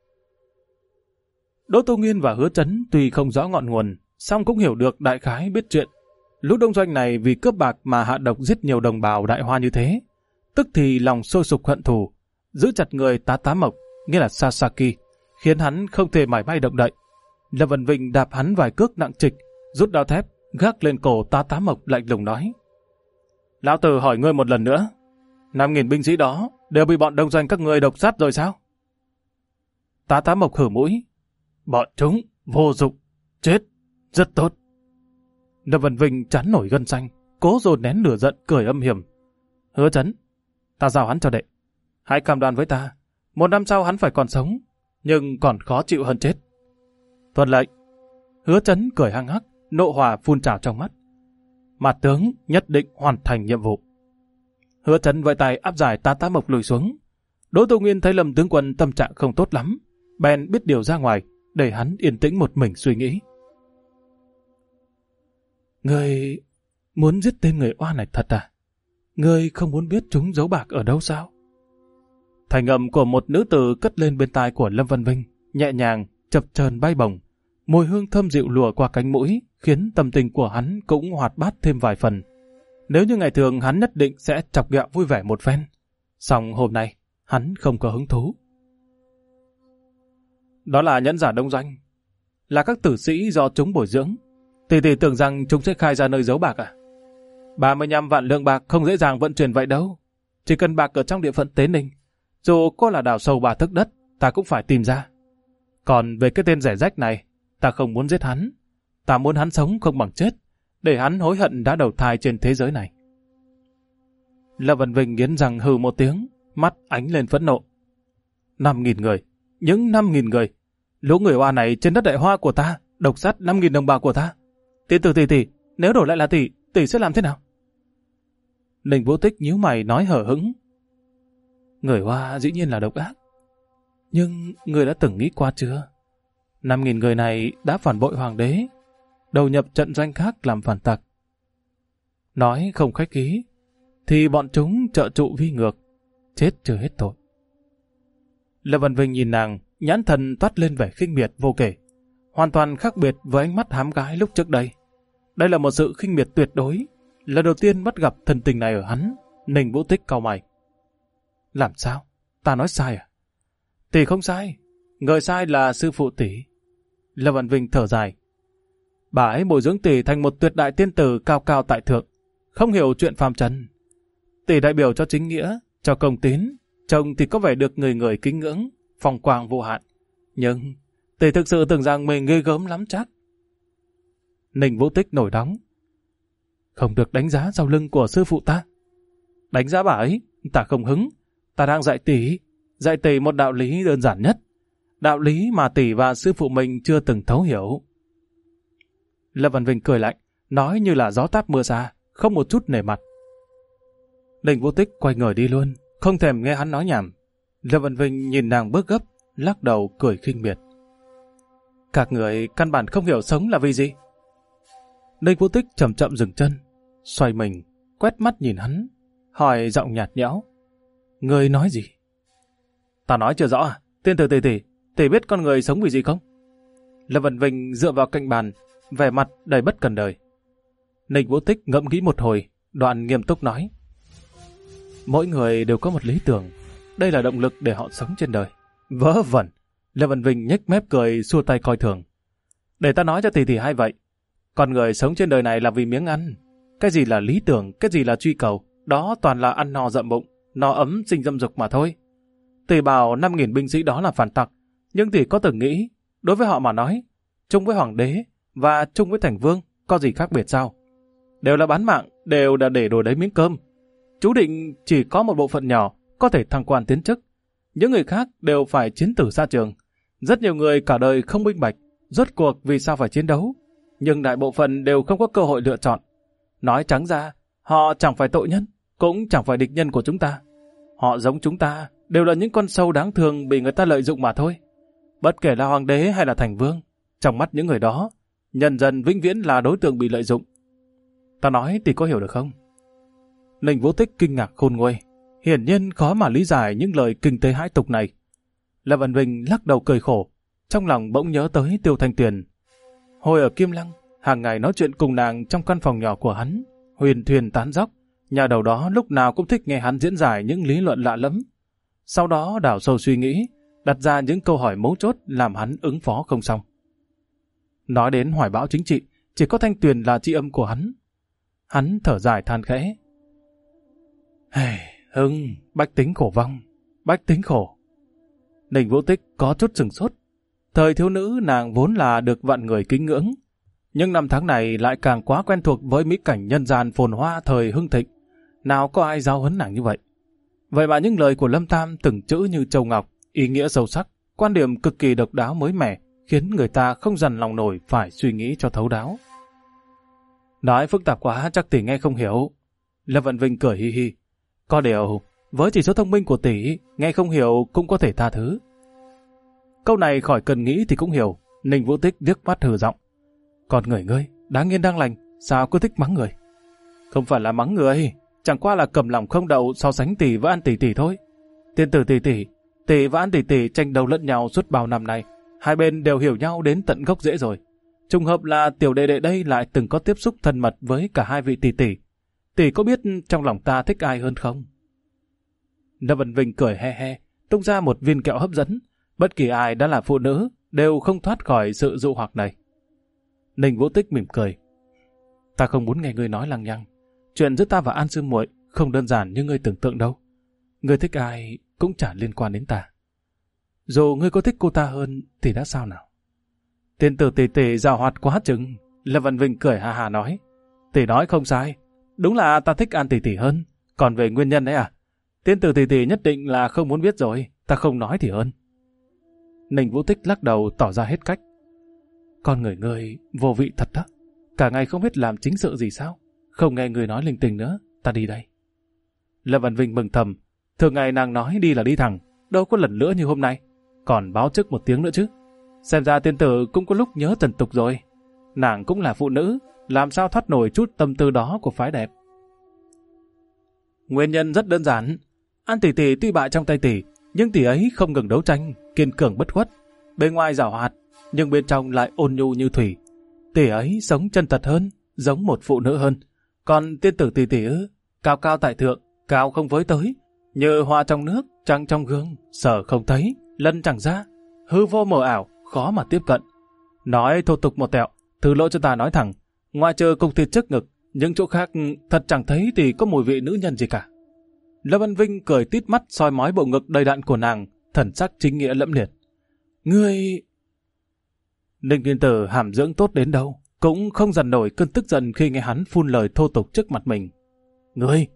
Đỗ Tô Nguyên và Hứa Chấn tuy không rõ ngọn nguồn, song cũng hiểu được đại khái biết chuyện. Lũ đông doanh này vì cướp bạc mà hạ độc giết nhiều đồng bào Đại Hoa như thế, tức thì lòng sôi sục hận thù, giữ chặt người Tá Tá Mộc, nghĩa là Sasaki, khiến hắn không thể mảy may động đậy. Lâm Văn Vinh đạp hắn vài cước nặng trịch, rút đao thép, gác lên cổ Tá Tá Mộc lạnh lùng nói. Lão tử hỏi ngươi một lần nữa, 5.000 binh sĩ đó đều bị bọn đông doanh các ngươi độc sát rồi sao? Tá Tá Mộc hử mũi. Bọn chúng vô dụng, chết, rất tốt. Lâm Văn Vinh chán nổi gân xanh, cố dồn nén lửa giận cười âm hiểm. Hứa Chấn, ta giao hắn cho đệ. Hãy cam đoan với ta, 1 năm sau hắn phải còn sống, nhưng còn khó chịu hơn chết. Tuân lệnh. Hứa Chấn cười hăng hắc, nộ hỏa phun trào trong mắt. Mặt tướng nhất định hoàn thành nhiệm vụ. Hứa Chấn vẫy tay áp giải Tá Tá Mộc lùi xuống. Đỗ Tô Nguyên thấy Lâm tướng quân tâm trạng không tốt lắm, bèn biết điều ra ngoài, để hắn yên tĩnh một mình suy nghĩ. Ngươi muốn giết tên người oan này thật à? Ngươi không muốn biết chúng giấu bạc ở đâu sao? Thành âm của một nữ tử cất lên bên tai của Lâm Văn Vinh, nhẹ nhàng, chập chờn bay bổng. Mùi hương thơm dịu lùa qua cánh mũi, khiến tâm tình của hắn cũng hoạt bát thêm vài phần. Nếu như ngày thường hắn nhất định sẽ chọc ghẹo vui vẻ một phen, song hôm nay hắn không có hứng thú. Đó là nhẫn giả đông doanh, là các tử sĩ do chúng bồi dưỡng. Tỷ tưởng rằng chúng sẽ khai ra nơi giấu bạc à? 35 vạn lượng bạc không dễ dàng vận chuyển vậy đâu. Chỉ cần bạc ở trong địa phận Tế Ninh, dù có là đào sâu 3 tấc đất, ta cũng phải tìm ra. Còn về cái tên rẻ rách này, ta không muốn giết hắn. Ta muốn hắn sống không bằng chết, để hắn hối hận đã đầu thai trên thế giới này. Lâm Văn Vinh nghiến răng hừ một tiếng, mắt ánh lên phẫn nộ. 5.000 người, những 5.000 người. Lũ người oa này trên đất Đại Hoa của ta, độc sát 5.000 đồng bào của ta. Tỷ, nếu đổi lại là tỷ sẽ làm thế nào? Ninh Vũ Tích nhíu mày nói hở hững. Người Hoa dĩ nhiên là độc ác. Nhưng người đã từng nghĩ qua chưa? 5.000 người này đã phản bội hoàng đế, đầu nhập trận doanh khác làm phản tặc. Nói không khách khí, thì bọn chúng trợ trụ vi ngược, chết chưa hết tội. Lâm Văn Vinh nhìn nàng, nhãn thần toát lên vẻ khinh miệt vô kể, hoàn toàn khác biệt với ánh mắt hám gái lúc trước đây. Đây là một sự khinh miệt tuyệt đối, lần đầu tiên bắt gặp thần tình này ở hắn. Ninh Vũ Tích cau mày. Làm sao? Ta nói sai à? Tỷ không sai, người sai là sư phụ tỷ. Lâm Văn Vinh thở dài. Bà ấy bồi dưỡng tỷ thành một tuyệt đại tiên tử cao cao tại thượng, không hiểu chuyện phàm trần. Tỷ đại biểu cho chính nghĩa, cho công tín, chồng thì có vẻ được người người kính ngưỡng, phong quang vô hạn. Nhưng tỷ thực sự tưởng rằng mình ghê gớm lắm chắc. Ninh Vũ Tích nổi nóng. Không được đánh giá sau lưng của sư phụ ta. Đánh giá bà ấy, ta không hứng. Ta đang dạy tỷ một đạo lý đơn giản nhất. Đạo lý mà tỷ và sư phụ mình chưa từng thấu hiểu. Lâm Văn Vinh cười lạnh, nói như là gió táp mưa xa, không một chút nể mặt. Ninh Vũ Tích quay người đi luôn, không thèm nghe hắn nói nhảm. Lâm Văn Vinh nhìn nàng bước gấp, lắc đầu cười khinh miệt. Các người căn bản không hiểu sống là vì gì. Ninh Vũ Tích chậm chậm dừng chân, xoay mình, quét mắt nhìn hắn, hỏi giọng nhạt nhẽo. Người nói gì? Ta nói chưa rõ à? Tiên tử tỷ biết con người sống vì gì không? Lâm Văn Vinh dựa vào cạnh bàn, vẻ mặt đầy bất cần đời. Ninh Vũ Tích ngẫm nghĩ một hồi, đoạn nghiêm túc nói. Mỗi người đều có một lý tưởng, đây là động lực để họ sống trên đời. Vớ vẩn! Lâm Văn Vinh nhếch mép cười, xua tay coi thường. Để ta nói cho tỷ hay vậy. Con người sống trên đời này là vì miếng ăn. Cái gì là lý tưởng, cái gì là truy cầu, đó toàn là ăn no rậm bụng, no ấm sinh dâm dục mà thôi. Tỷ bảo 5.000 binh sĩ đó là phản tặc, nhưng tỷ có từng nghĩ, đối với họ mà nói, chung với hoàng đế và chung với thành vương có gì khác biệt sao? Đều là bán mạng, đều là để đổi lấy miếng cơm. Chú định chỉ có một bộ phận nhỏ có thể thăng quan tiến chức. Những người khác đều phải chiến tử xa trường. Rất nhiều người cả đời không minh bạch, rốt cuộc vì sao phải chiến đấu. Nhưng đại bộ phận đều không có cơ hội lựa chọn. Nói trắng ra, họ chẳng phải tội nhân, cũng chẳng phải địch nhân của chúng ta. Họ giống chúng ta, đều là những con sâu đáng thương bị người ta lợi dụng mà thôi. Bất kể là hoàng đế hay là thành vương, trong mắt những người đó, nhân dân vĩnh viễn là đối tượng bị lợi dụng. Ta nói thì có hiểu được không? Ninh Vũ Tích kinh ngạc khôn nguôi, hiển nhiên khó mà lý giải những lời kinh tế hãi tục này. Lâm Văn Vinh lắc đầu cười khổ, trong lòng bỗng nhớ tới Tiêu Thanh Tuyền. Hồi ở Kim Lăng, hàng ngày nói chuyện cùng nàng trong căn phòng nhỏ của hắn, huyền thuyền tán dóc, nhà đầu đó lúc nào cũng thích nghe hắn diễn giải những lý luận lạ lẫm. Sau đó đào sâu suy nghĩ, đặt ra những câu hỏi mấu chốt làm hắn ứng phó không xong. Nói đến hoài bão chính trị, chỉ có Thanh Tuyền là tri âm của hắn. Hắn thở dài than khẽ. Hưng, bách tính khổ vong, bách tính khổ. Ninh Vũ Tích có chút sửng sốt. Thời thiếu nữ nàng vốn là được vạn người kính ngưỡng, nhưng năm tháng này lại càng quá quen thuộc với mỹ cảnh nhân gian phồn hoa thời hưng thịnh. Nào có ai giáo huấn nàng như vậy? Vậy mà những lời của Lâm Tam từng chữ như châu ngọc, ý nghĩa sâu sắc, quan điểm cực kỳ độc đáo mới mẻ, khiến người ta không dằn lòng nổi phải suy nghĩ cho thấu đáo. Nói phức tạp quá chắc tỷ nghe không hiểu. Lâm Văn Vinh cười hi hi. Có điều, với chỉ số thông minh của tỷ, nghe không hiểu cũng có thể tha thứ. Câu này khỏi cần nghĩ thì cũng hiểu. Ninh Vũ Tích liếc mắt hừ giọng. Còn người ngươi, đáng yên đang lành, sao cứ thích mắng người? Không phải là mắng người, chẳng qua là cầm lòng không đậu so sánh tỷ và An tỷ thôi. Tiên tử tỷ và An tỷ tranh đấu lẫn nhau suốt bao năm nay, hai bên đều hiểu nhau đến tận gốc rễ rồi. Trùng hợp là tiểu đệ đệ đây lại từng có tiếp xúc thân mật với cả hai vị tỷ. Tỷ có biết trong lòng ta thích ai hơn không? Lâm Văn Vinh cười he he, tung ra một viên kẹo hấp dẫn. Bất kỳ ai đã là phụ nữ đều không thoát khỏi sự dụ hoặc này. Ninh Vũ Tích mỉm cười. Ta không muốn nghe ngươi nói lăng nhăng. Chuyện giữa ta và An sư muội không đơn giản như ngươi tưởng tượng đâu. Ngươi thích ai cũng chả liên quan đến ta. Dù ngươi có thích cô ta hơn thì đã sao nào? Tiên tử tỷ giàu hoạt quá chừng. Lâm Văn Vinh cười hà hà nói. Tỷ nói không sai. Đúng là ta thích An tỷ hơn. Còn về nguyên nhân đấy à? Tiên tử tỷ nhất định là không muốn biết rồi. Ta không nói thì hơn. Ninh Vũ Tích lắc đầu tỏ ra hết cách. Con người ngươi vô vị thật đó. Cả ngày không biết làm chính sự gì sao? Không nghe người nói linh tinh nữa. Ta đi đây. Lâm Văn Vinh mừng thầm. Thường ngày nàng nói đi là đi thẳng. Đâu có lần nữa như hôm nay. Còn báo trước một tiếng nữa chứ. Xem ra tiên tử cũng có lúc nhớ trần tục rồi. Nàng cũng là phụ nữ. Làm sao thoát nổi chút tâm tư đó của phái đẹp? Nguyên nhân rất đơn giản. An tỷ tuy bại trong tay tỷ, nhưng tỷ ấy không ngừng đấu tranh, kiên cường bất khuất. Bên ngoài giảo hoạt, nhưng bên trong lại ôn nhu như thủy. Tỷ ấy sống chân thật hơn, giống một phụ nữ hơn. Còn tiên tử tỷ cao cao tại thượng, cao không với tới, như hoa trong nước, trăng trong gương, sở không thấy, lân chẳng ra, hư vô mờ ảo, khó mà tiếp cận. Nói thô tục một tẹo, thứ lỗi cho ta nói thẳng, ngoài trừ cục thịt trước ngực, những chỗ khác thật chẳng thấy thì có mùi vị nữ nhân gì cả. Lâm Văn Vinh cười tít mắt soi mói bộ ngực đầy đặn của nàng, thần sắc chính nghĩa lẫm liệt. Ngươi... Ninh tiên tử hàm dưỡng tốt đến đâu, cũng không dằn nổi cơn tức giận khi nghe hắn phun lời thô tục trước mặt mình. Ngươi,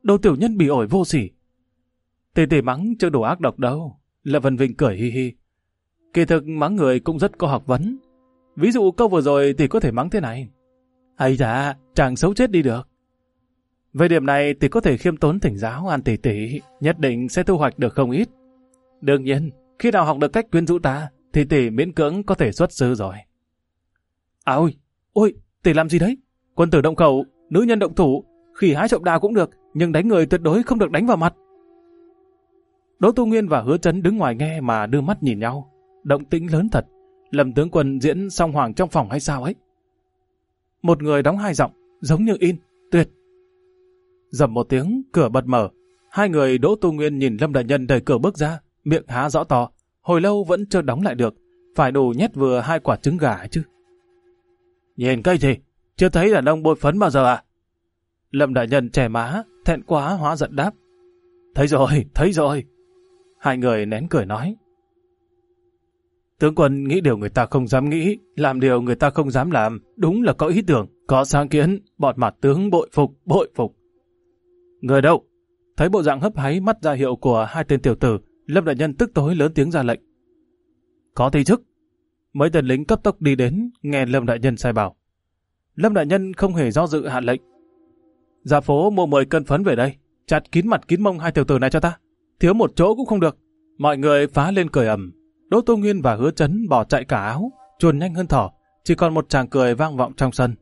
đồ tiểu nhân bỉ ổi vô sỉ. Tỷ tỷ mắng chưa đủ ác độc đâu. Lâm Vân Vinh cười hi hi. Kỳ thực mắng người cũng rất có học vấn. Ví dụ câu vừa rồi thì có thể mắng thế này. Ây da, chàng xấu chết đi được. Về điểm này thì có thể khiêm tốn thỉnh giáo An tỷ tỷ, nhất định sẽ thu hoạch được không ít. Đương nhiên, khi nào học được cách quyến rũ ta, thì tỷ miễn cưỡng có thể xuất sư rồi. À ôi, tỷ làm gì đấy? Quân tử động khẩu, nữ nhân động thủ, khỉ hái trộm đào cũng được, nhưng đánh người tuyệt đối không được đánh vào mặt. Đỗ Tu Nguyên và Hứa Chấn đứng ngoài nghe mà đưa mắt nhìn nhau. Động tĩnh lớn thật. Lâm tướng quân diễn song hoàng trong phòng hay sao ấy? Một người đóng hai giọng, giống như in, tuyệt. Dầm một tiếng, cửa bật mở. Hai người Đỗ Tu Nguyên nhìn Lâm đại nhân đẩy cửa bước ra, miệng há rõ to, hồi lâu vẫn chưa đóng lại được, phải đủ nhét vừa 2 quả trứng gà chứ. Nhìn cái gì? Chưa thấy đàn ông bôi phấn bao giờ à? Lâm đại nhân chè má, thẹn quá hóa giận đáp. Thấy rồi. Hai người nén cười nói. Tướng quân nghĩ điều người ta không dám nghĩ, làm điều người ta không dám làm, đúng là có ý tưởng, có sáng kiến, bọn mặt tướng bội phục. Người đâu? Thấy bộ dạng hấp háy mắt ra hiệu của hai tên tiểu tử, Lâm đại nhân tức tối lớn tiếng ra lệnh. Có thi chức. Mấy tên lính cấp tốc đi đến, nghe Lâm đại nhân sai bảo. Lâm đại nhân không hề do dự hạ lệnh. Ra phố mua 10 cân phấn về đây, chặt kín mặt kín mông hai tiểu tử này cho ta. Thiếu một chỗ cũng không được. Mọi người phá lên cười ầm. Đỗ Tu Nguyên và Hứa Chấn bỏ chạy cả áo, chuồn nhanh hơn thỏ, chỉ còn một tràng cười vang vọng trong sân.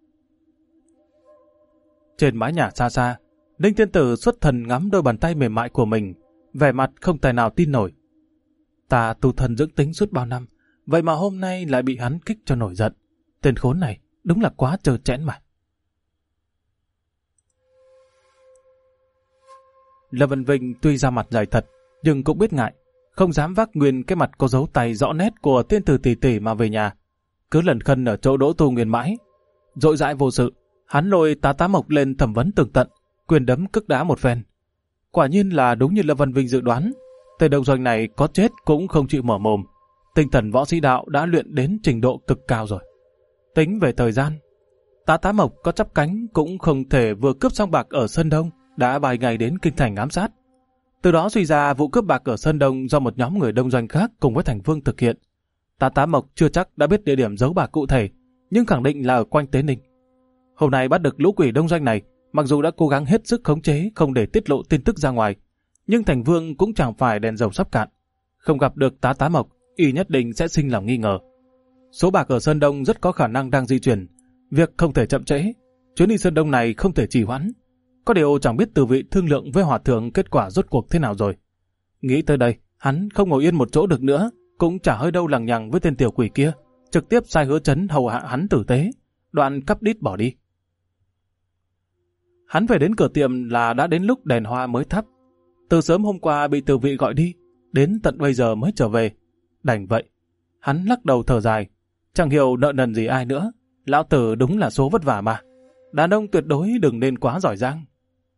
Trên mái nhà xa xa, Ninh Tiên Tử xuất thần ngắm đôi bàn tay mềm mại của mình, vẻ mặt không tài nào tin nổi. Ta tu thần dưỡng tính suốt bao năm, vậy mà hôm nay lại bị hắn kích cho nổi giận. Tên khốn này đúng là quá trơ trẽn mà. Lâm Vân Vinh tuy ra mặt dày thật, nhưng cũng biết ngại, không dám vác nguyên cái mặt có dấu tay rõ nét của tiên tử tỷ tỷ mà về nhà. Cứ lần khân ở chỗ Đỗ Tu Nguyên mãi. Dội dãi vô sự, hắn lôi Tá Mộc lên thẩm vấn tường tận, quyền đấm cước đá một phen. Quả nhiên là đúng như Lâm Vân Vinh dự đoán, tên đông doanh này có chết cũng không chịu mở mồm. Tinh thần võ sĩ đạo đã luyện đến trình độ cực cao rồi. Tính về thời gian, Tá Mộc có chắp cánh cũng không thể vừa cướp xong bạc ở Sơn Đông đã vài ngày đến kinh thành ám sát. Từ đó suy ra vụ cướp bạc ở Sơn Đông do một nhóm người đông doanh khác cùng với Thành Vương thực hiện. Tá Mộc chưa chắc đã biết địa điểm giấu bạc cụ thể, nhưng khẳng định là ở quanh Tế Ninh. Hôm nay bắt được lũ quỷ đông doanh này, mặc dù đã cố gắng hết sức khống chế không để tiết lộ tin tức ra ngoài, nhưng Thành Vương cũng chẳng phải đèn dầu sắp cạn. Không gặp được Tá Mộc, y nhất định sẽ sinh lòng nghi ngờ. Số bạc ở Sơn Đông rất có khả năng đang di chuyển, việc không thể chậm trễ. Chuyến đi Sơn Đông này không thể trì hoãn. Có điều chẳng biết từ vị thương lượng với hòa thượng kết quả rốt cuộc thế nào rồi. Nghĩ tới đây, hắn không ngồi yên một chỗ được nữa, cũng chả hơi đâu lằng nhằng với tên tiểu quỷ kia, trực tiếp sai Hứa Chấn hầu hạ hắn tử tế, đoạn cắp đít bỏ đi. Hắn về đến cửa tiệm là đã đến lúc đèn hoa mới thắp. Từ sớm hôm qua bị từ vị gọi đi, đến tận bây giờ mới trở về. Đành vậy, hắn lắc đầu thở dài, chẳng hiểu nợ nần gì ai nữa. Lão tử đúng là số vất vả mà. Đàn ông tuyệt đối đừng nên quá giỏi giang.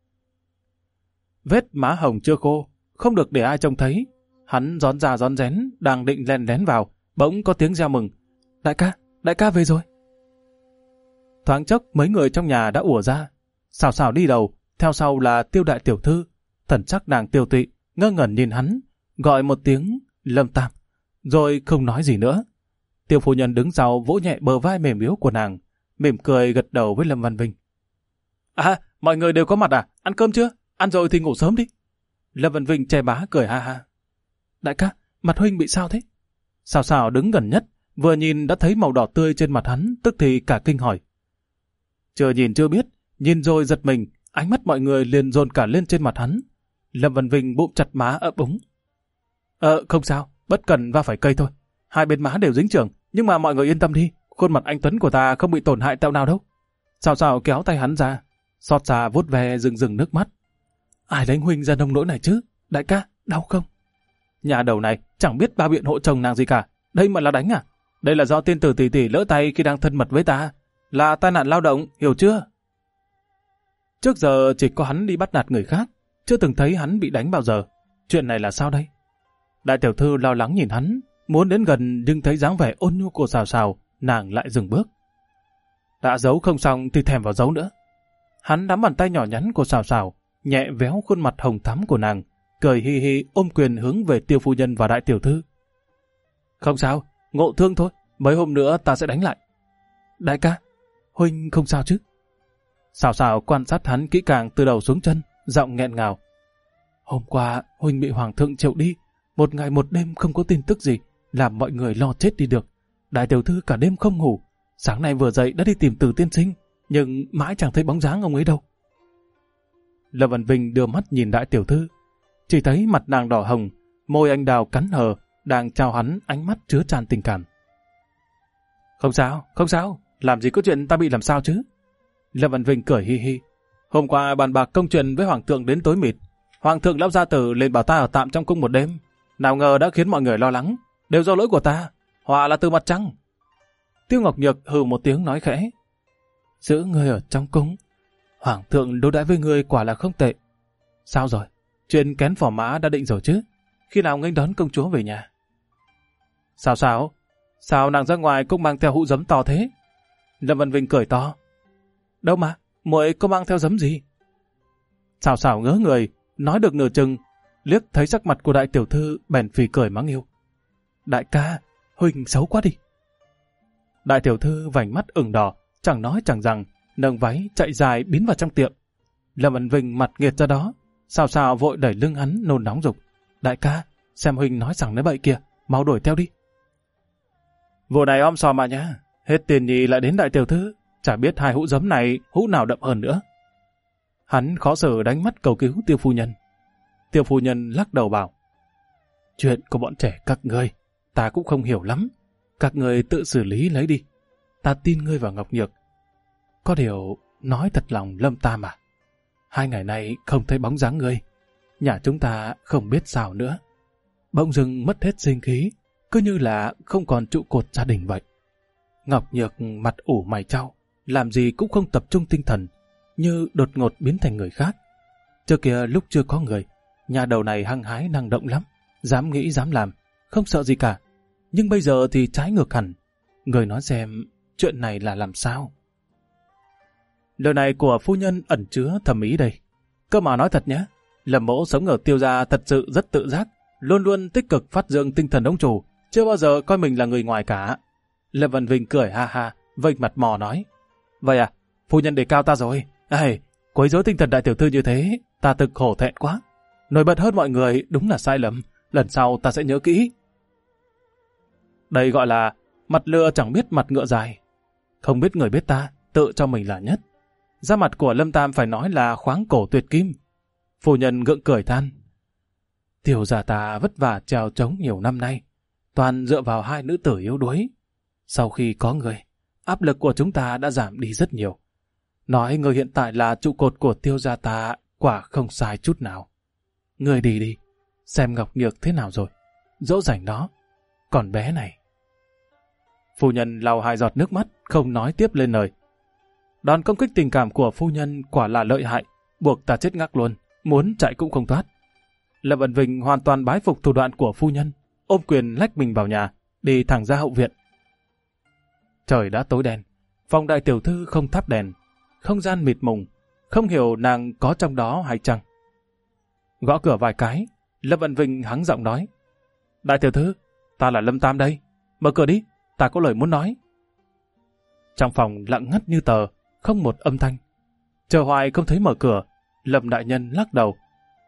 Vết má hồng chưa khô, không được để ai trông thấy. Hắn rón ra rón rén, đang định len lén vào, bỗng có tiếng reo mừng. Đại ca về rồi. Thoáng chốc mấy người trong nhà đã ùa ra. Xào xào đi đầu, theo sau là Tiêu đại tiểu thư. Thần sắc nàng tiêu tụy, ngơ ngẩn nhìn hắn, gọi một tiếng Lâm Tam, rồi không nói gì nữa. Tiêu phu nhân đứng sau vỗ nhẹ bờ vai mềm yếu của nàng, mỉm cười gật đầu với Lâm Văn Vinh. À, mọi người đều có mặt à? Ăn cơm chưa? Ăn rồi thì ngủ sớm đi. Lâm Văn Vinh che bá cười ha ha. Đại ca, mặt huynh bị sao thế? Xào xào đứng gần nhất, vừa nhìn đã thấy màu đỏ tươi trên mặt hắn, tức thì cả kinh hỏi. Chưa nhìn chưa biết, nhìn rồi giật mình, ánh mắt mọi người liền dồn cả lên trên mặt hắn. Lâm Văn Vinh bụng chặt má ấp úng. Không sao, bất cần va phải cây thôi. Hai bên má đều dính chưởng, nhưng mà mọi người yên tâm đi, khuôn mặt anh Tuấn của ta không bị tổn hại tẹo nào đâu. Xào xào kéo tay hắn ra, xót xa vuốt ve rừng nước mắt. Ai đánh huynh ra nông nỗi này chứ? Đại ca, đau không? Nhà đầu này chẳng biết bao biện hộ chồng nàng gì cả. Đây mà là đánh à? Đây là do tiên tử tỷ tỷ lỡ tay khi đang thân mật với ta. Là tai nạn lao động, hiểu chưa? Trước giờ chỉ có hắn đi bắt nạt người khác, chưa từng thấy hắn bị đánh bao giờ. Chuyện này là sao đây? Đại tiểu thư lo lắng nhìn hắn, muốn đến gần nhưng thấy dáng vẻ ôn nhu của Xào Xào, nàng lại dừng bước. Đã giấu không xong thì thèm vào giấu nữa. Hắn nắm bàn tay nhỏ nhắn của Xào Xào, nhẹ véo khuôn mặt hồng thắm của nàng, cười hi hi ôm quyền hướng về Tiêu phu nhân và đại tiểu thư. Không sao, ngộ thương thôi, mấy hôm nữa ta sẽ đánh lại. Đại ca, huynh không sao chứ? Sào Sào quan sát hắn kỹ càng từ đầu xuống chân, giọng nghẹn ngào. Hôm qua huynh bị hoàng thượng triệu đi, một ngày một đêm không có tin tức gì, làm mọi người lo chết đi được. Đại tiểu thư cả đêm không ngủ, sáng nay vừa dậy đã đi tìm Từ tiên sinh, nhưng mãi chẳng thấy bóng dáng ông ấy đâu. Lâm Vân Vinh đưa mắt nhìn đại tiểu thư, chỉ thấy mặt nàng đỏ hồng, môi anh đào cắn hờ, đang chào hắn ánh mắt chứa tràn tình cảm. Không sao, không sao, làm gì có chuyện ta bị làm sao chứ? Lâm Vân Vinh cười hi hi. Hôm qua bàn bạc công chuyện với hoàng thượng đến tối mịt, hoàng thượng lão gia tử lên bảo ta ở tạm trong cung một đêm, nào ngờ đã khiến mọi người lo lắng, đều do lỗi của ta, họa là từ mặt trăng. Tiêu Ngọc Nhược hừ một tiếng nói khẽ. Giữ ngươi ở trong cung, hoàng thượng đối đãi với ngươi quả là không tệ. Sao rồi? Chuyện kén phò mã đã định rồi chứ? Khi nào nghênh đón công chúa về nhà? Sao? Sao nàng ra ngoài cũng mang theo hũ giấm to thế? Lâm Vân Vinh cười to. Đâu mà, muội có mang theo giấm gì? Sao ngớ người, nói được nửa chừng, liếc thấy sắc mặt của đại tiểu thư bèn phì cười mắng yêu. Đại ca, huynh xấu quá đi. Đại tiểu thư vành mắt ửng đỏ, chẳng nói chẳng rằng, nâng váy chạy dài biến vào trong tiệm. Lâm Vân Vinh mặt nghiệt ra đó, Sao vội đẩy lưng hắn nôn nóng dục. Đại ca, xem huynh nói rằng nói bậy kìa, mau đuổi theo đi. Vụ này om sòm mà nhá, hết tiền nhì lại đến đại tiểu thư, chả biết hai hũ giấm này hũ nào đậm hơn nữa. Hắn khó xử đánh mắt cầu cứu Tiêu phu nhân. Tiêu phu nhân lắc đầu bảo, chuyện của bọn trẻ các ngươi, ta cũng không hiểu lắm. Các ngươi tự xử lý lấy đi. Ta tin ngươi vào Ngọc Nhược. Có điều, nói thật lòng Lâm Tam à, 2 ngày nay không thấy bóng dáng ngươi. Nhà chúng ta không biết sao nữa. Bỗng dưng mất hết sinh khí, cứ như là không còn trụ cột gia đình vậy. Ngọc Nhược mặt ủ mày chau, làm gì cũng không tập trung tinh thần, như đột ngột biến thành người khác. Trước kia lúc chưa có người, nhà đầu này hăng hái năng động lắm, dám nghĩ dám làm, không sợ gì cả. Nhưng bây giờ thì trái ngược hẳn. Người nói xem chuyện này là làm sao? Lời này của phu nhân ẩn chứa thầm ý đây. Cơ mà nói thật nhé, Lâm mỗ sống ở Tiêu gia thật sự rất tự giác, luôn luôn tích cực phát dương tinh thần ông chủ, chưa bao giờ coi mình là người ngoài cả. Lâm Vân Vinh cười ha ha, vênh mặt mò nói. Vậy à, phu nhân đề cao ta rồi. Quấy rối tinh thần đại tiểu thư như thế, ta thực hổ thẹn quá. Nổi bật hơn mọi người đúng là sai lầm, lần sau ta sẽ nhớ kỹ. Đây gọi là mặt lừa chẳng biết mặt ngựa dài. Không biết người biết ta, tự cho mình là nhất. Da mặt của Lâm Tam phải nói là khoáng cổ tuyệt kim. Phu nhân gượng cười than. Tiểu gia ta vất vả trèo trống nhiều năm nay, toàn dựa vào 2 nữ tử yếu đuối. Sau khi có người, áp lực của chúng ta đã giảm đi rất nhiều. Nói người hiện tại là trụ cột của Tiêu gia ta quả không sai chút nào. Người đi, xem Ngọc Nhược thế nào rồi, dỗ dành nó. Còn bé này. Phu nhân lau 2 giọt nước mắt, không nói tiếp lên lời. Đòn công kích tình cảm của phu nhân quả là lợi hại, buộc ta chết ngắc luôn, muốn chạy cũng không thoát. Lâm Vân Vinh hoàn toàn bái phục thủ đoạn của phu nhân, ôm quyền lách mình vào nhà, đi thẳng ra hậu viện. Trời đã tối đen, phòng đại tiểu thư không thắp đèn, không gian mịt mùng, không hiểu nàng có trong đó hay chăng. Gõ cửa vài cái, Lâm Vân Vinh hắng giọng nói. Đại tiểu thư, ta là Lâm Tam đây, mở cửa đi, ta có lời muốn nói. Trong phòng lặng ngắt như tờ, không một âm thanh. Chờ hoài không thấy mở cửa, Lâm đại nhân lắc đầu.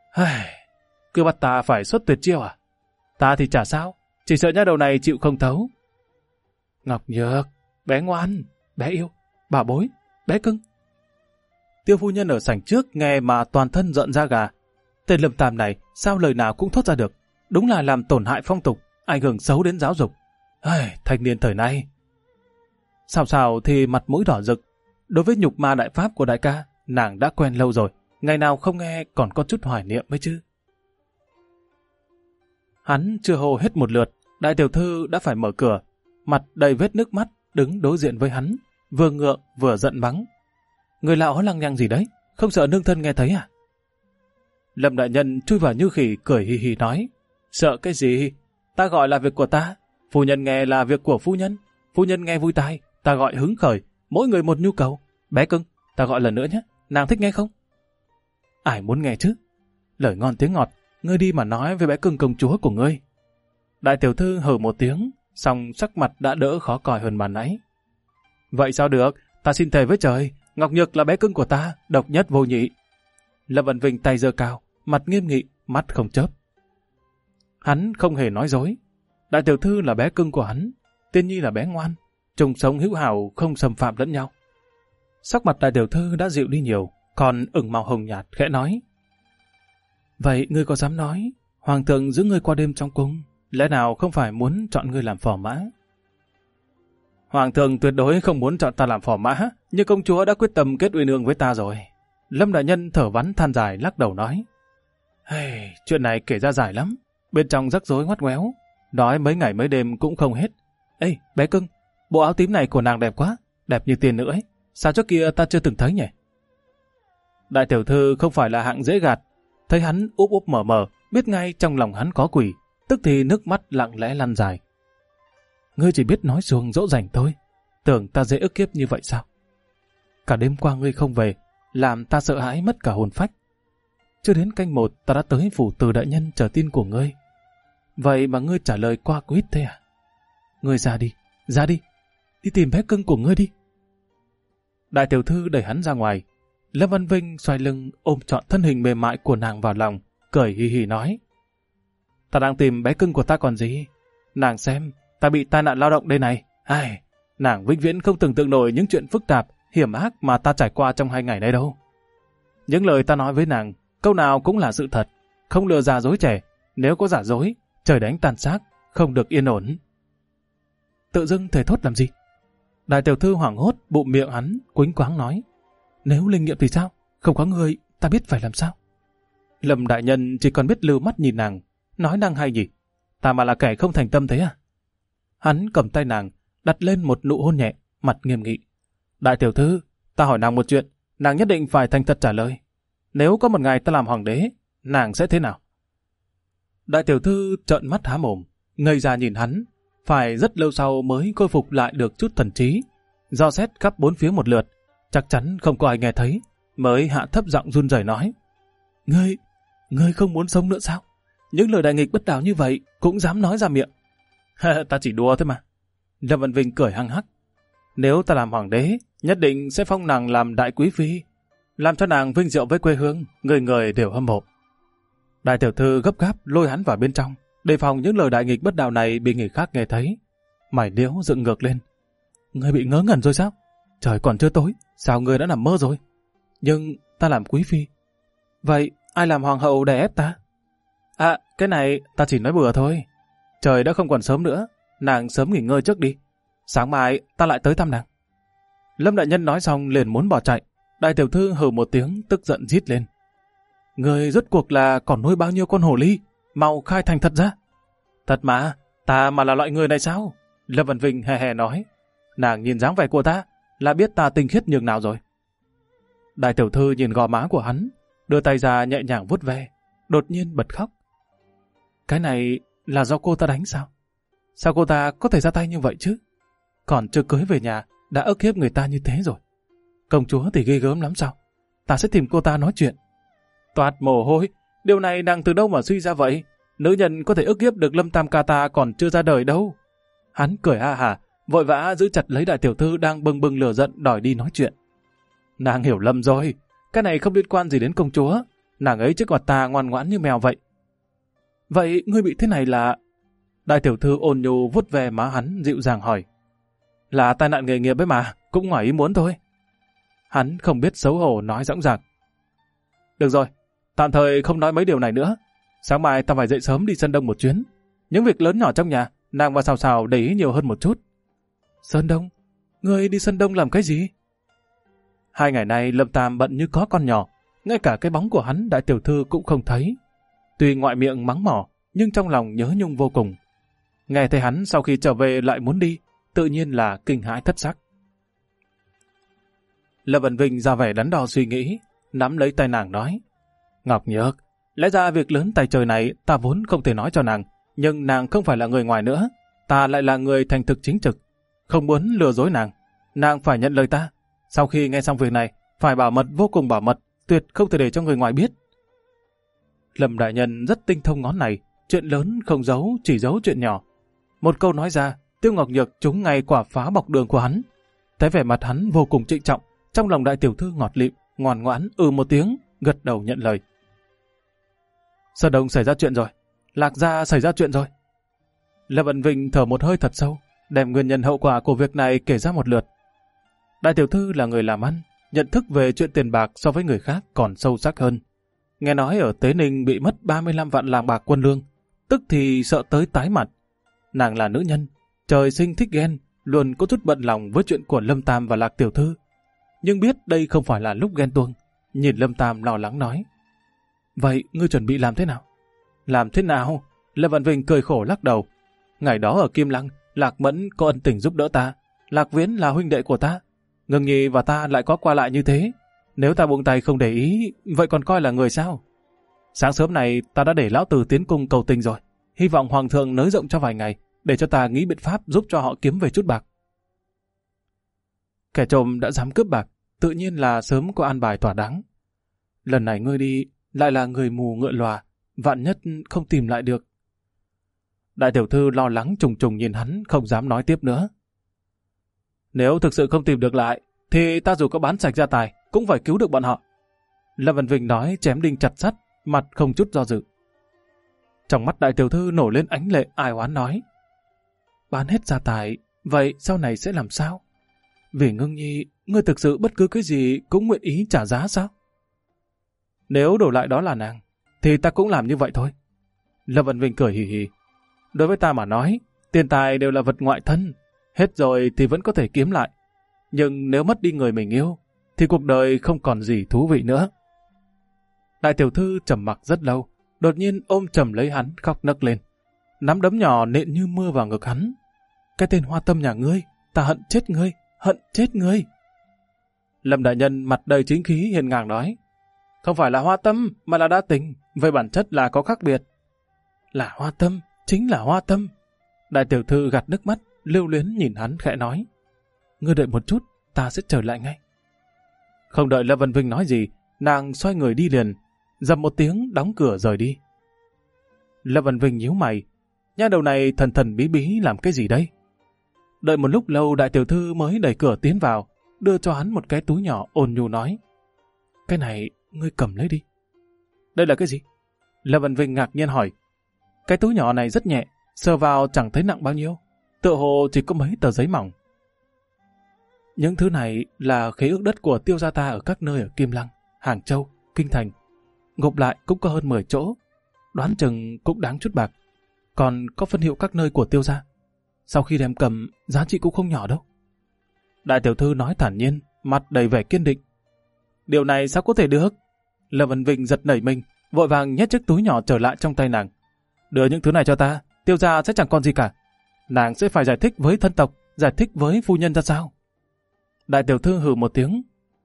Cứ bắt ta phải xuất tuyệt chiêu à? Ta thì chả sao, chỉ sợ nhá đầu này chịu không thấu. Ngọc Nhược, bé ngoan, bé yêu, bà bối, bé cưng. Tiêu phu nhân ở sảnh trước nghe mà toàn thân giận da gà. Tên Lâm Tam này sao lời nào cũng thốt ra được, đúng là làm tổn hại phong tục, ảnh hưởng xấu đến giáo dục. Thanh niên thời nay. Sao thì mặt mũi đỏ rực. Đối với nhục ma đại pháp của đại ca, nàng đã quen lâu rồi, ngày nào không nghe còn có chút hoài niệm mới chứ. Hắn chưa hô hết một lượt, đại tiểu thư đã phải mở cửa, mặt đầy vết nước mắt, đứng đối diện với hắn, vừa ngượng vừa giận mắng. Người lão lăng nhăng gì đấy, không sợ nương thân nghe thấy à? Lâm đại nhân chui vào như khỉ, cười hì hì nói. Sợ cái gì? Ta gọi là việc của ta, phu nhân nghe là việc của phu nhân nghe vui tai, ta gọi hứng khởi, mỗi người một nhu cầu. Bé cưng, ta gọi lần nữa nhé, nàng thích nghe không? Ai muốn nghe chứ? Lời ngon tiếng ngọt, ngươi đi mà nói với bé cưng công chúa của ngươi. Đại tiểu thư hừ một tiếng, xong sắc mặt đã đỡ khó coi hơn ban nãy. Vậy sao được, ta xin thề với trời, Ngọc Nhược là bé cưng của ta, độc nhất vô nhị. Lâm Vân Vinh tay giơ cao, mặt nghiêm nghị, mắt không chớp. Hắn không hề nói dối. Đại tiểu thư là bé cưng của hắn, Tiên Nhi là bé ngoan, chung sống hữu hảo không xâm phạm lẫn nhau. Sắc mặt đại tiểu thư đã dịu đi nhiều, còn ửng màu hồng nhạt khẽ nói. Vậy ngươi có dám nói, hoàng thượng giữ ngươi qua đêm trong cung, lẽ nào không phải muốn chọn ngươi làm phò mã? Hoàng thượng tuyệt đối không muốn chọn ta làm phò mã, nhưng công chúa đã quyết tâm kết uy nương với ta rồi. Lâm đại nhân thở vắn than dài lắc đầu nói. Hey, chuyện này kể ra dài lắm, bên trong rắc rối ngoắt ngoéo, nói mấy ngày mấy đêm cũng không hết. Ê, bé cưng, bộ áo tím này của nàng đẹp quá, đẹp như tiền nữa ấy. Sao trước kia ta chưa từng thấy nhỉ? Đại tiểu thư không phải là hạng dễ gạt, thấy hắn úp úp mở mở, biết ngay trong lòng hắn có quỷ, tức thì nước mắt lặng lẽ lăn dài. Ngươi chỉ biết nói xuồng dỗ dành thôi, tưởng ta dễ ức kiếp như vậy sao? Cả đêm qua ngươi không về, làm ta sợ hãi mất cả hồn phách. Chưa đến canh 1 ta đã tới phủ Từ đại nhân chờ tin của ngươi. Vậy mà ngươi trả lời qua quýt thế à? Ngươi ra đi, đi tìm bé cưng của ngươi đi. Đại tiểu thư đẩy hắn ra ngoài. Lâm Văn Vinh xoay lưng ôm trọn thân hình mềm mại của nàng vào lòng, cười hì hì nói. Ta đang tìm bé cưng của ta còn gì? Nàng xem, ta bị tai nạn lao động đây này. Ai, nàng vĩnh viễn không tưởng tượng nổi những chuyện phức tạp, hiểm ác mà ta trải qua trong 2 ngày nay đâu. Những lời ta nói với nàng, câu nào cũng là sự thật, không lừa già dối trẻ. Nếu có giả dối, trời đánh tàn xác, không được yên ổn. Tự dưng thề thốt làm gì? Đại tiểu thư hoảng hốt, bụng miệng hắn, quýnh quáng nói. Nếu linh nghiệm thì sao? Không có người, ta biết phải làm sao? Lâm đại nhân chỉ còn biết lưu mắt nhìn nàng, nói năng hay gì? Ta mà là kẻ không thành tâm thế à? Hắn cầm tay nàng, đặt lên một nụ hôn nhẹ, mặt nghiêm nghị. Đại tiểu thư, ta hỏi nàng một chuyện, nàng nhất định phải thành thật trả lời. Nếu có một ngày ta làm hoàng đế, nàng sẽ thế nào? Đại tiểu thư trợn mắt há mồm, ngây ra nhìn hắn, phải rất lâu sau mới khôi phục lại được chút thần trí. Dò xét khắp 4 phía một lượt, chắc chắn không có ai nghe thấy, mới hạ thấp giọng run rẩy nói. Ngươi không muốn sống nữa sao? Những lời đại nghịch bất đạo như vậy cũng dám nói ra miệng. Ta chỉ đùa thôi mà. Lâm Văn Vinh cười hăng hắc. Nếu ta làm hoàng đế, nhất định sẽ phong nàng làm đại quý phi, làm cho nàng vinh diệu với quê hương, người người đều hâm mộ. Đại tiểu thư gấp gáp lôi hắn vào bên trong, đề phòng những lời đại nghịch bất đạo này bị người khác nghe thấy. Mày điếu dựng ngược lên. Ngươi bị ngớ ngẩn rồi sao? Trời còn chưa tối, sao ngươi đã nằm mơ rồi? Nhưng ta làm quý phi. Vậy ai làm hoàng hậu đè ép ta? À, cái này ta chỉ nói bừa thôi. Trời đã không còn sớm nữa, nàng sớm nghỉ ngơi trước đi. Sáng mai ta lại tới thăm nàng. Lâm đại nhân nói xong liền muốn bỏ chạy. Đại tiểu thư hừ một tiếng tức giận rít lên. Người rốt cuộc là còn nuôi bao nhiêu con hồ ly? Mau khai thành thật ra. Thật mà, ta mà là loại người này sao? Lâm Văn Vinh hề hề nói. Nàng nhìn dáng vẻ của ta là biết ta tinh khiết nhường nào rồi. Đại tiểu thư nhìn gò má của hắn, đưa tay ra nhẹ nhàng vuốt ve, đột nhiên bật khóc. Cái này là do cô ta đánh sao? Sao cô ta có thể ra tay như vậy chứ? Còn chưa cưới về nhà đã ức hiếp người ta như thế rồi. Công chúa thì ghê gớm lắm sao? Ta sẽ tìm cô ta nói chuyện. Toát mồ hôi, điều này nàng từ đâu mà suy ra vậy? Nữ nhân có thể ức hiếp được Lâm Tam ca ta còn chưa ra đời đâu. Hắn cười ha hả, vội vã giữ chặt lấy đại tiểu thư đang bừng bừng lửa giận đòi đi nói chuyện. Nàng hiểu lầm rồi, cái này không liên quan gì đến công chúa. Nàng ấy trước mặt ta ngoan ngoãn như mèo vậy. Vậy ngươi bị thế này là... Đại tiểu thư ôn nhu vuốt về má hắn dịu dàng hỏi. Là tai nạn nghề nghiệp ấy mà, cũng ngoài ý muốn thôi. Hắn không biết xấu hổ nói dõng dạc. Được rồi, tạm thời không nói mấy điều này nữa. Sáng mai ta phải dậy sớm đi Sơn Đông một chuyến. Những việc lớn nhỏ trong nhà, nàng và Sào Sào để ý nhiều hơn một chút. Sơn Đông? Ngươi đi Sơn Đông làm cái gì? 2 ngày nay Lâm Tam bận như có con nhỏ, ngay cả cái bóng của hắn đại tiểu thư cũng không thấy. Tuy ngoại miệng mắng mỏ, nhưng trong lòng nhớ nhung vô cùng. Nghe thấy hắn sau khi trở về lại muốn đi, tự nhiên là kinh hãi thất sắc. Lâm Văn Vinh ra vẻ đắn đo suy nghĩ, nắm lấy tay nàng nói. Ngọc Nhược, lẽ ra việc lớn tay trời này ta vốn không thể nói cho nàng, nhưng nàng không phải là người ngoài nữa, ta lại là người thành thực chính trực, không muốn lừa dối nàng. Nàng phải nhận lời ta, sau khi nghe xong việc này, phải bảo mật vô cùng bảo mật, tuyệt không thể để cho người ngoài biết. Lâm đại nhân rất tinh thông ngón này, chuyện lớn không giấu, chỉ giấu chuyện nhỏ. Một câu nói ra, Tiêu Ngọc Nhược trúng ngay quả phá bọc đường của hắn. Thấy vẻ mặt hắn vô cùng trịnh trọng, trong lòng đại tiểu thư ngọt lịm, ngoan ngoãn một tiếng, gật đầu nhận lời. Sơn Đông xảy ra chuyện rồi, Lạc Gia xảy ra chuyện rồi. Lâm Vận Vinh thở một hơi thật sâu, đem nguyên nhân hậu quả của việc này kể ra một lượt. Đại tiểu thư là người làm ăn, nhận thức về chuyện tiền bạc so với người khác còn sâu sắc hơn. Nghe nói ở Tế Ninh bị mất 35 vạn lạng bạc quân lương, tức thì sợ tới tái mặt. Nàng là nữ nhân, trời sinh thích ghen, luôn có chút bận lòng với chuyện của Lâm Tam và Lạc tiểu thư. Nhưng biết đây không phải là lúc ghen tuông, nhìn Lâm Tam lo lắng nói. Vậy ngươi chuẩn bị làm thế nào? Làm thế nào? Lâm Văn Vinh cười khổ lắc đầu. Ngày đó ở Kim Lăng, Lạc Mẫn có ân tình giúp đỡ ta. Lạc Viễn là huynh đệ của ta. Ngưng Nhi và ta lại có qua lại như thế. Nếu ta buông tay không để ý, vậy còn coi là người sao? Sáng sớm này ta đã để lão tử tiến cung cầu tình rồi. Hy vọng hoàng thượng nới rộng cho vài ngày, để cho ta nghĩ biện pháp giúp cho họ kiếm về chút bạc. Kẻ trộm đã dám cướp bạc, tự nhiên là sớm có an bài thỏa đáng. Lần này ngươi đi, lại là người mù ngựa lòa, vạn nhất không tìm lại được. Đại tiểu thư lo lắng trùng trùng nhìn hắn, không dám nói tiếp nữa. Nếu thực sự không tìm được lại, thì ta dù có bán sạch gia tài, cũng phải cứu được bọn họ. Lâm Văn Vinh nói chém đinh chặt sắt, mặt không chút do dự. Trong mắt đại tiểu thư nổi lên ánh lệ ai oán nói. Bán hết gia tài, vậy sau này sẽ làm sao? Vì Ngưng Nhi, ngươi thực sự bất cứ cái gì cũng nguyện ý trả giá sao? Nếu đổi lại đó là nàng, thì ta cũng làm như vậy thôi. Lâm Văn Vinh cười hì hì. Đối với ta mà nói, tiền tài đều là vật ngoại thân, hết rồi thì vẫn có thể kiếm lại. Nhưng nếu mất đi người mình yêu, thì cuộc đời không còn gì thú vị nữa. Đại tiểu thư trầm mặc rất lâu, đột nhiên ôm chầm lấy hắn khóc nấc lên. Nắm đấm nhỏ nện như mưa vào ngực hắn. Cái tên Hoa Tâm nhà ngươi, ta hận chết ngươi, hận chết ngươi. Lâm đại nhân mặt đầy chính khí hiền ngang nói. Không phải là Hoa Tâm, mà là đa tình, về bản chất là có khác biệt. Là Hoa Tâm, chính là Hoa Tâm. Đại tiểu thư gạt nước mắt, lưu luyến nhìn hắn khẽ nói. Ngươi đợi một chút, ta sẽ trở lại ngay. Không đợi Lâm Văn Vinh nói gì, nàng xoay người đi liền, dầm một tiếng đóng cửa rời đi. Lâm Văn Vinh nhíu mày, nha đầu này thần thần bí bí làm cái gì đây? Đợi một lúc lâu đại tiểu thư mới đẩy cửa tiến vào, đưa cho hắn một cái túi nhỏ ôn nhu nói. Cái này ngươi cầm lấy đi. Đây là cái gì? Lâm Văn Vinh ngạc nhiên hỏi. Cái túi nhỏ này rất nhẹ, sờ vào chẳng thấy nặng bao nhiêu, tựa hồ chỉ có mấy tờ giấy mỏng. Những thứ này là khế ước đất của Tiêu gia ta ở các nơi ở Kim Lăng, Hàng Châu, Kinh Thành. Gộp lại cũng có hơn 10 chỗ, đoán chừng cũng đáng chút bạc. Còn có phân hiệu các nơi của Tiêu gia. Sau khi đem cầm, giá trị cũng không nhỏ đâu. Đại tiểu thư nói thản nhiên, mặt đầy vẻ kiên định. Điều này sao có thể được? Lâm Văn Vinh giật nảy mình, vội vàng nhét chiếc túi nhỏ trở lại trong tay nàng. Đưa những thứ này cho ta, Tiêu gia sẽ chẳng còn gì cả. Nàng sẽ phải giải thích với thân tộc, giải thích với phu nhân ra sao? Đại tiểu thư hừ một tiếng.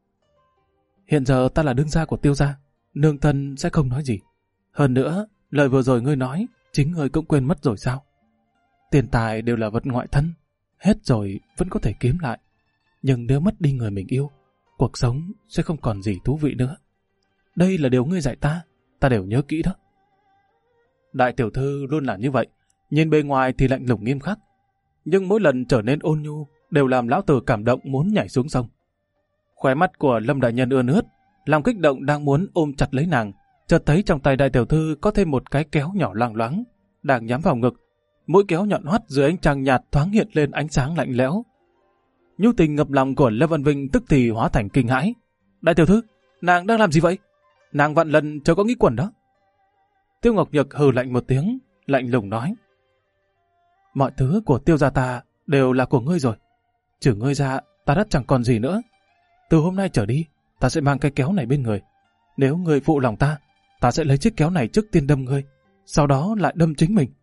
Hiện giờ ta là đương gia của Tiêu gia, nương thân sẽ không nói gì. Hơn nữa, lời vừa rồi ngươi nói, chính ngươi cũng quên mất rồi sao? Tiền tài đều là vật ngoại thân, hết rồi vẫn có thể kiếm lại. Nhưng nếu mất đi người mình yêu, cuộc sống sẽ không còn gì thú vị nữa. Đây là điều ngươi dạy ta đều nhớ kỹ đó. Đại tiểu thư luôn là như vậy, nhìn bề ngoài thì lạnh lùng nghiêm khắc, nhưng mỗi lần trở nên ôn nhu đều làm lão tử cảm động muốn nhảy xuống sông. Khóe mắt của Lâm đại nhân ươn ướt, lòng kích động đang muốn ôm chặt lấy nàng, chợt thấy trong tay đại tiểu thư có thêm một cái kéo nhỏ loang loáng, đang nhắm vào ngực. Mũi kéo nhọn hoắt dưới ánh trăng nhạt thoáng hiện lên ánh sáng lạnh lẽo. Nhu tình ngập lòng của Lâm Văn Vinh tức thì hóa thành kinh hãi. Đại tiểu thư, nàng đang làm gì vậy? Nàng vạn lần chớ có nghĩ quẩn đó. Tiêu Ngọc Nhược hừ lạnh một tiếng, lạnh lùng nói. Mọi thứ của Tiêu gia ta đều là của ngươi rồi. Trừ ngươi ra, ta đã chẳng còn gì nữa. Từ hôm nay trở đi, ta sẽ mang cái kéo này bên người. Nếu ngươi phụ lòng ta sẽ lấy chiếc kéo này trước tiên đâm ngươi, sau đó lại đâm chính mình.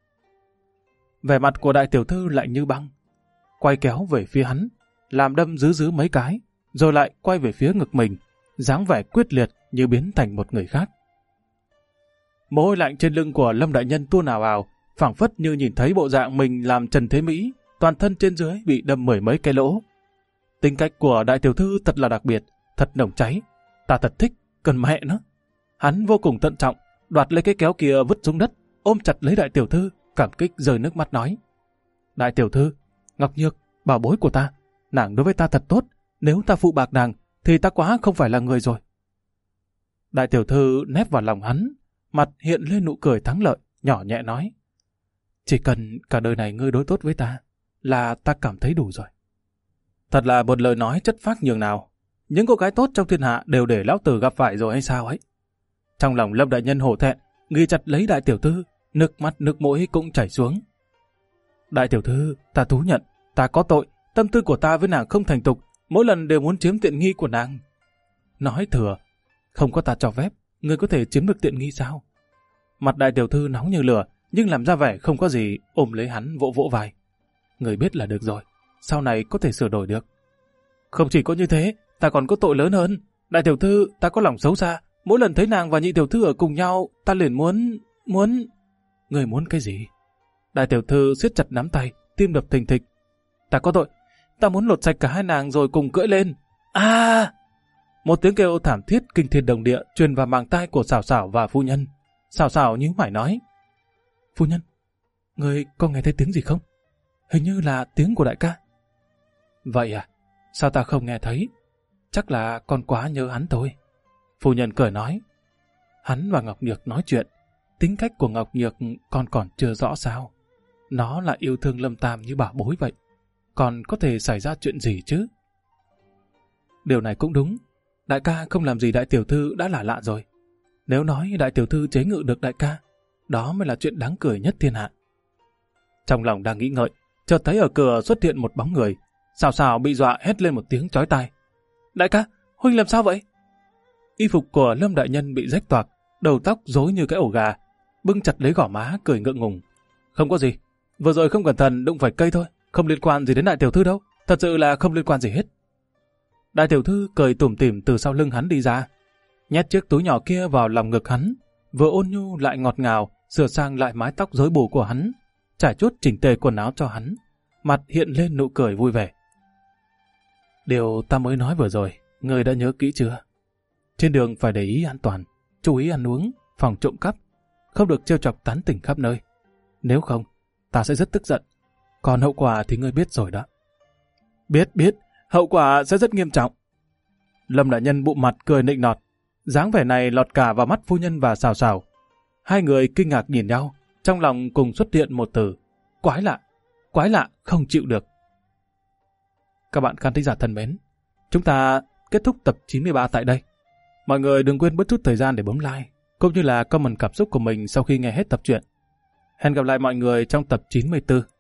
Vẻ mặt của đại tiểu thư lạnh như băng, quay kéo về phía hắn, làm đâm rứ mấy cái, rồi lại quay về phía ngực mình, dáng vẻ quyết liệt như biến thành một người khác. Mồ hôi lạnh trên lưng của Lâm đại nhân tuôn ào ào, phảng phất như nhìn thấy bộ dạng mình làm Trần Thế Mỹ, toàn thân trên dưới bị đâm 10 mấy cái lỗ. Tính cách của đại tiểu thư thật là đặc biệt, thật nồng cháy, ta thật thích, Cần mẹ nó. Hắn vô cùng thận trọng, đoạt lấy cái kéo kia vứt xuống đất, ôm chặt lấy đại tiểu thư, cảm kích rơi nước mắt nói. Đại tiểu thư, Ngọc Nhược, bảo bối của ta, nàng đối với ta thật tốt, nếu ta phụ bạc nàng, thì ta quá không phải là người rồi. Đại tiểu thư nép vào lòng hắn, mặt hiện lên nụ cười thắng lợi, nhỏ nhẹ nói. Chỉ cần cả đời này ngươi đối tốt với ta, là ta cảm thấy đủ rồi. Thật là một lời nói chất phác nhường nào. Những cô gái tốt trong thiên hạ đều để lão tử gặp phải rồi hay sao ấy. Trong lòng Lâm đại nhân hổ thẹn, ghi chặt lấy đại tiểu thư, nước mắt nước mũi cũng chảy xuống. Đại tiểu thư, ta thú nhận, ta có tội, tâm tư của ta với nàng không thành tục, mỗi lần đều muốn chiếm tiện nghi của nàng. Nói thừa, không có ta cho phép, ngươi có thể chiếm được tiện nghi sao? Mặt đại tiểu thư nóng như lửa, nhưng làm ra vẻ không có gì, ôm lấy hắn vỗ vỗ vai. Người biết là được rồi, sau này có thể sửa đổi được. Không chỉ có như thế, ta còn có tội lớn hơn. Đại tiểu thư, ta có lòng xấu xa, mỗi lần thấy nàng và nhị tiểu thư ở cùng nhau, ta liền muốn... Người muốn cái gì? Đại tiểu thư siết chặt nắm tay, tim đập thình thịch. Ta có tội, ta muốn lột sạch cả hai nàng rồi cùng cưỡi lên. À! Một tiếng kêu thảm thiết kinh thiên động địa truyền vào màng tai của Sảo Sảo và phu nhân. Sảo Sảo nhíu mày nói. Phu nhân, người có nghe thấy tiếng gì không? Hình như là tiếng của đại ca. Vậy à? Sao ta không nghe thấy? Chắc là con quá nhớ hắn thôi. Phu nhân cười nói. Hắn và Ngọc Nhược nói chuyện. Tính cách của Ngọc Nhược con còn chưa rõ sao. Nó là yêu thương Lâm Tam như bảo bối vậy. Còn có thể xảy ra chuyện gì chứ? Điều này cũng đúng. Đại ca không làm gì đại tiểu thư đã là lạ rồi. Nếu nói đại tiểu thư chế ngự được đại ca, đó mới là chuyện đáng cười nhất thiên hạ. Trong lòng đang nghĩ ngợi, chợt thấy ở cửa xuất hiện một bóng người. Sảo Sảo bị dọa hét lên một tiếng chói tai. Đại ca, huynh làm sao vậy? Y phục của Lâm đại nhân bị rách toạc, đầu tóc rối như cái ổ gà, bưng chặt lấy gò má cười ngượng ngùng. Không có gì, vừa rồi không cẩn thận đụng phải cây thôi, không liên quan gì đến đại tiểu thư đâu, thật sự là không liên quan gì hết. Đại tiểu thư cười tủm tỉm từ sau lưng hắn đi ra, nhét chiếc túi nhỏ kia vào lòng ngực hắn, vừa ôn nhu lại ngọt ngào, sửa sang lại mái tóc rối bù của hắn, trải chuốt chỉnh tề quần áo cho hắn, mặt hiện lên nụ cười vui vẻ. Điều ta mới nói vừa rồi, người đã nhớ kỹ chưa? Trên đường phải để ý an toàn, chú ý ăn uống, phòng trộm cắp, không được trêu chọc tán tỉnh khắp nơi. Nếu không, ta sẽ rất tức giận. Còn hậu quả thì ngươi biết rồi đó. Biết, hậu quả sẽ rất nghiêm trọng. Lâm đại nhân bụng mặt cười nịnh nọt, dáng vẻ này lọt cả vào mắt phu nhân và Sảo Sảo. Hai người kinh ngạc nhìn nhau, trong lòng cùng xuất hiện một từ: quái lạ, không chịu được. Các bạn khán thính giả thân mến, chúng ta kết thúc tập 93 tại đây. Mọi người đừng quên bớt chút thời gian để bấm like, cũng như là comment cảm xúc của mình sau khi nghe hết tập truyện. Hẹn gặp lại mọi người trong tập 94.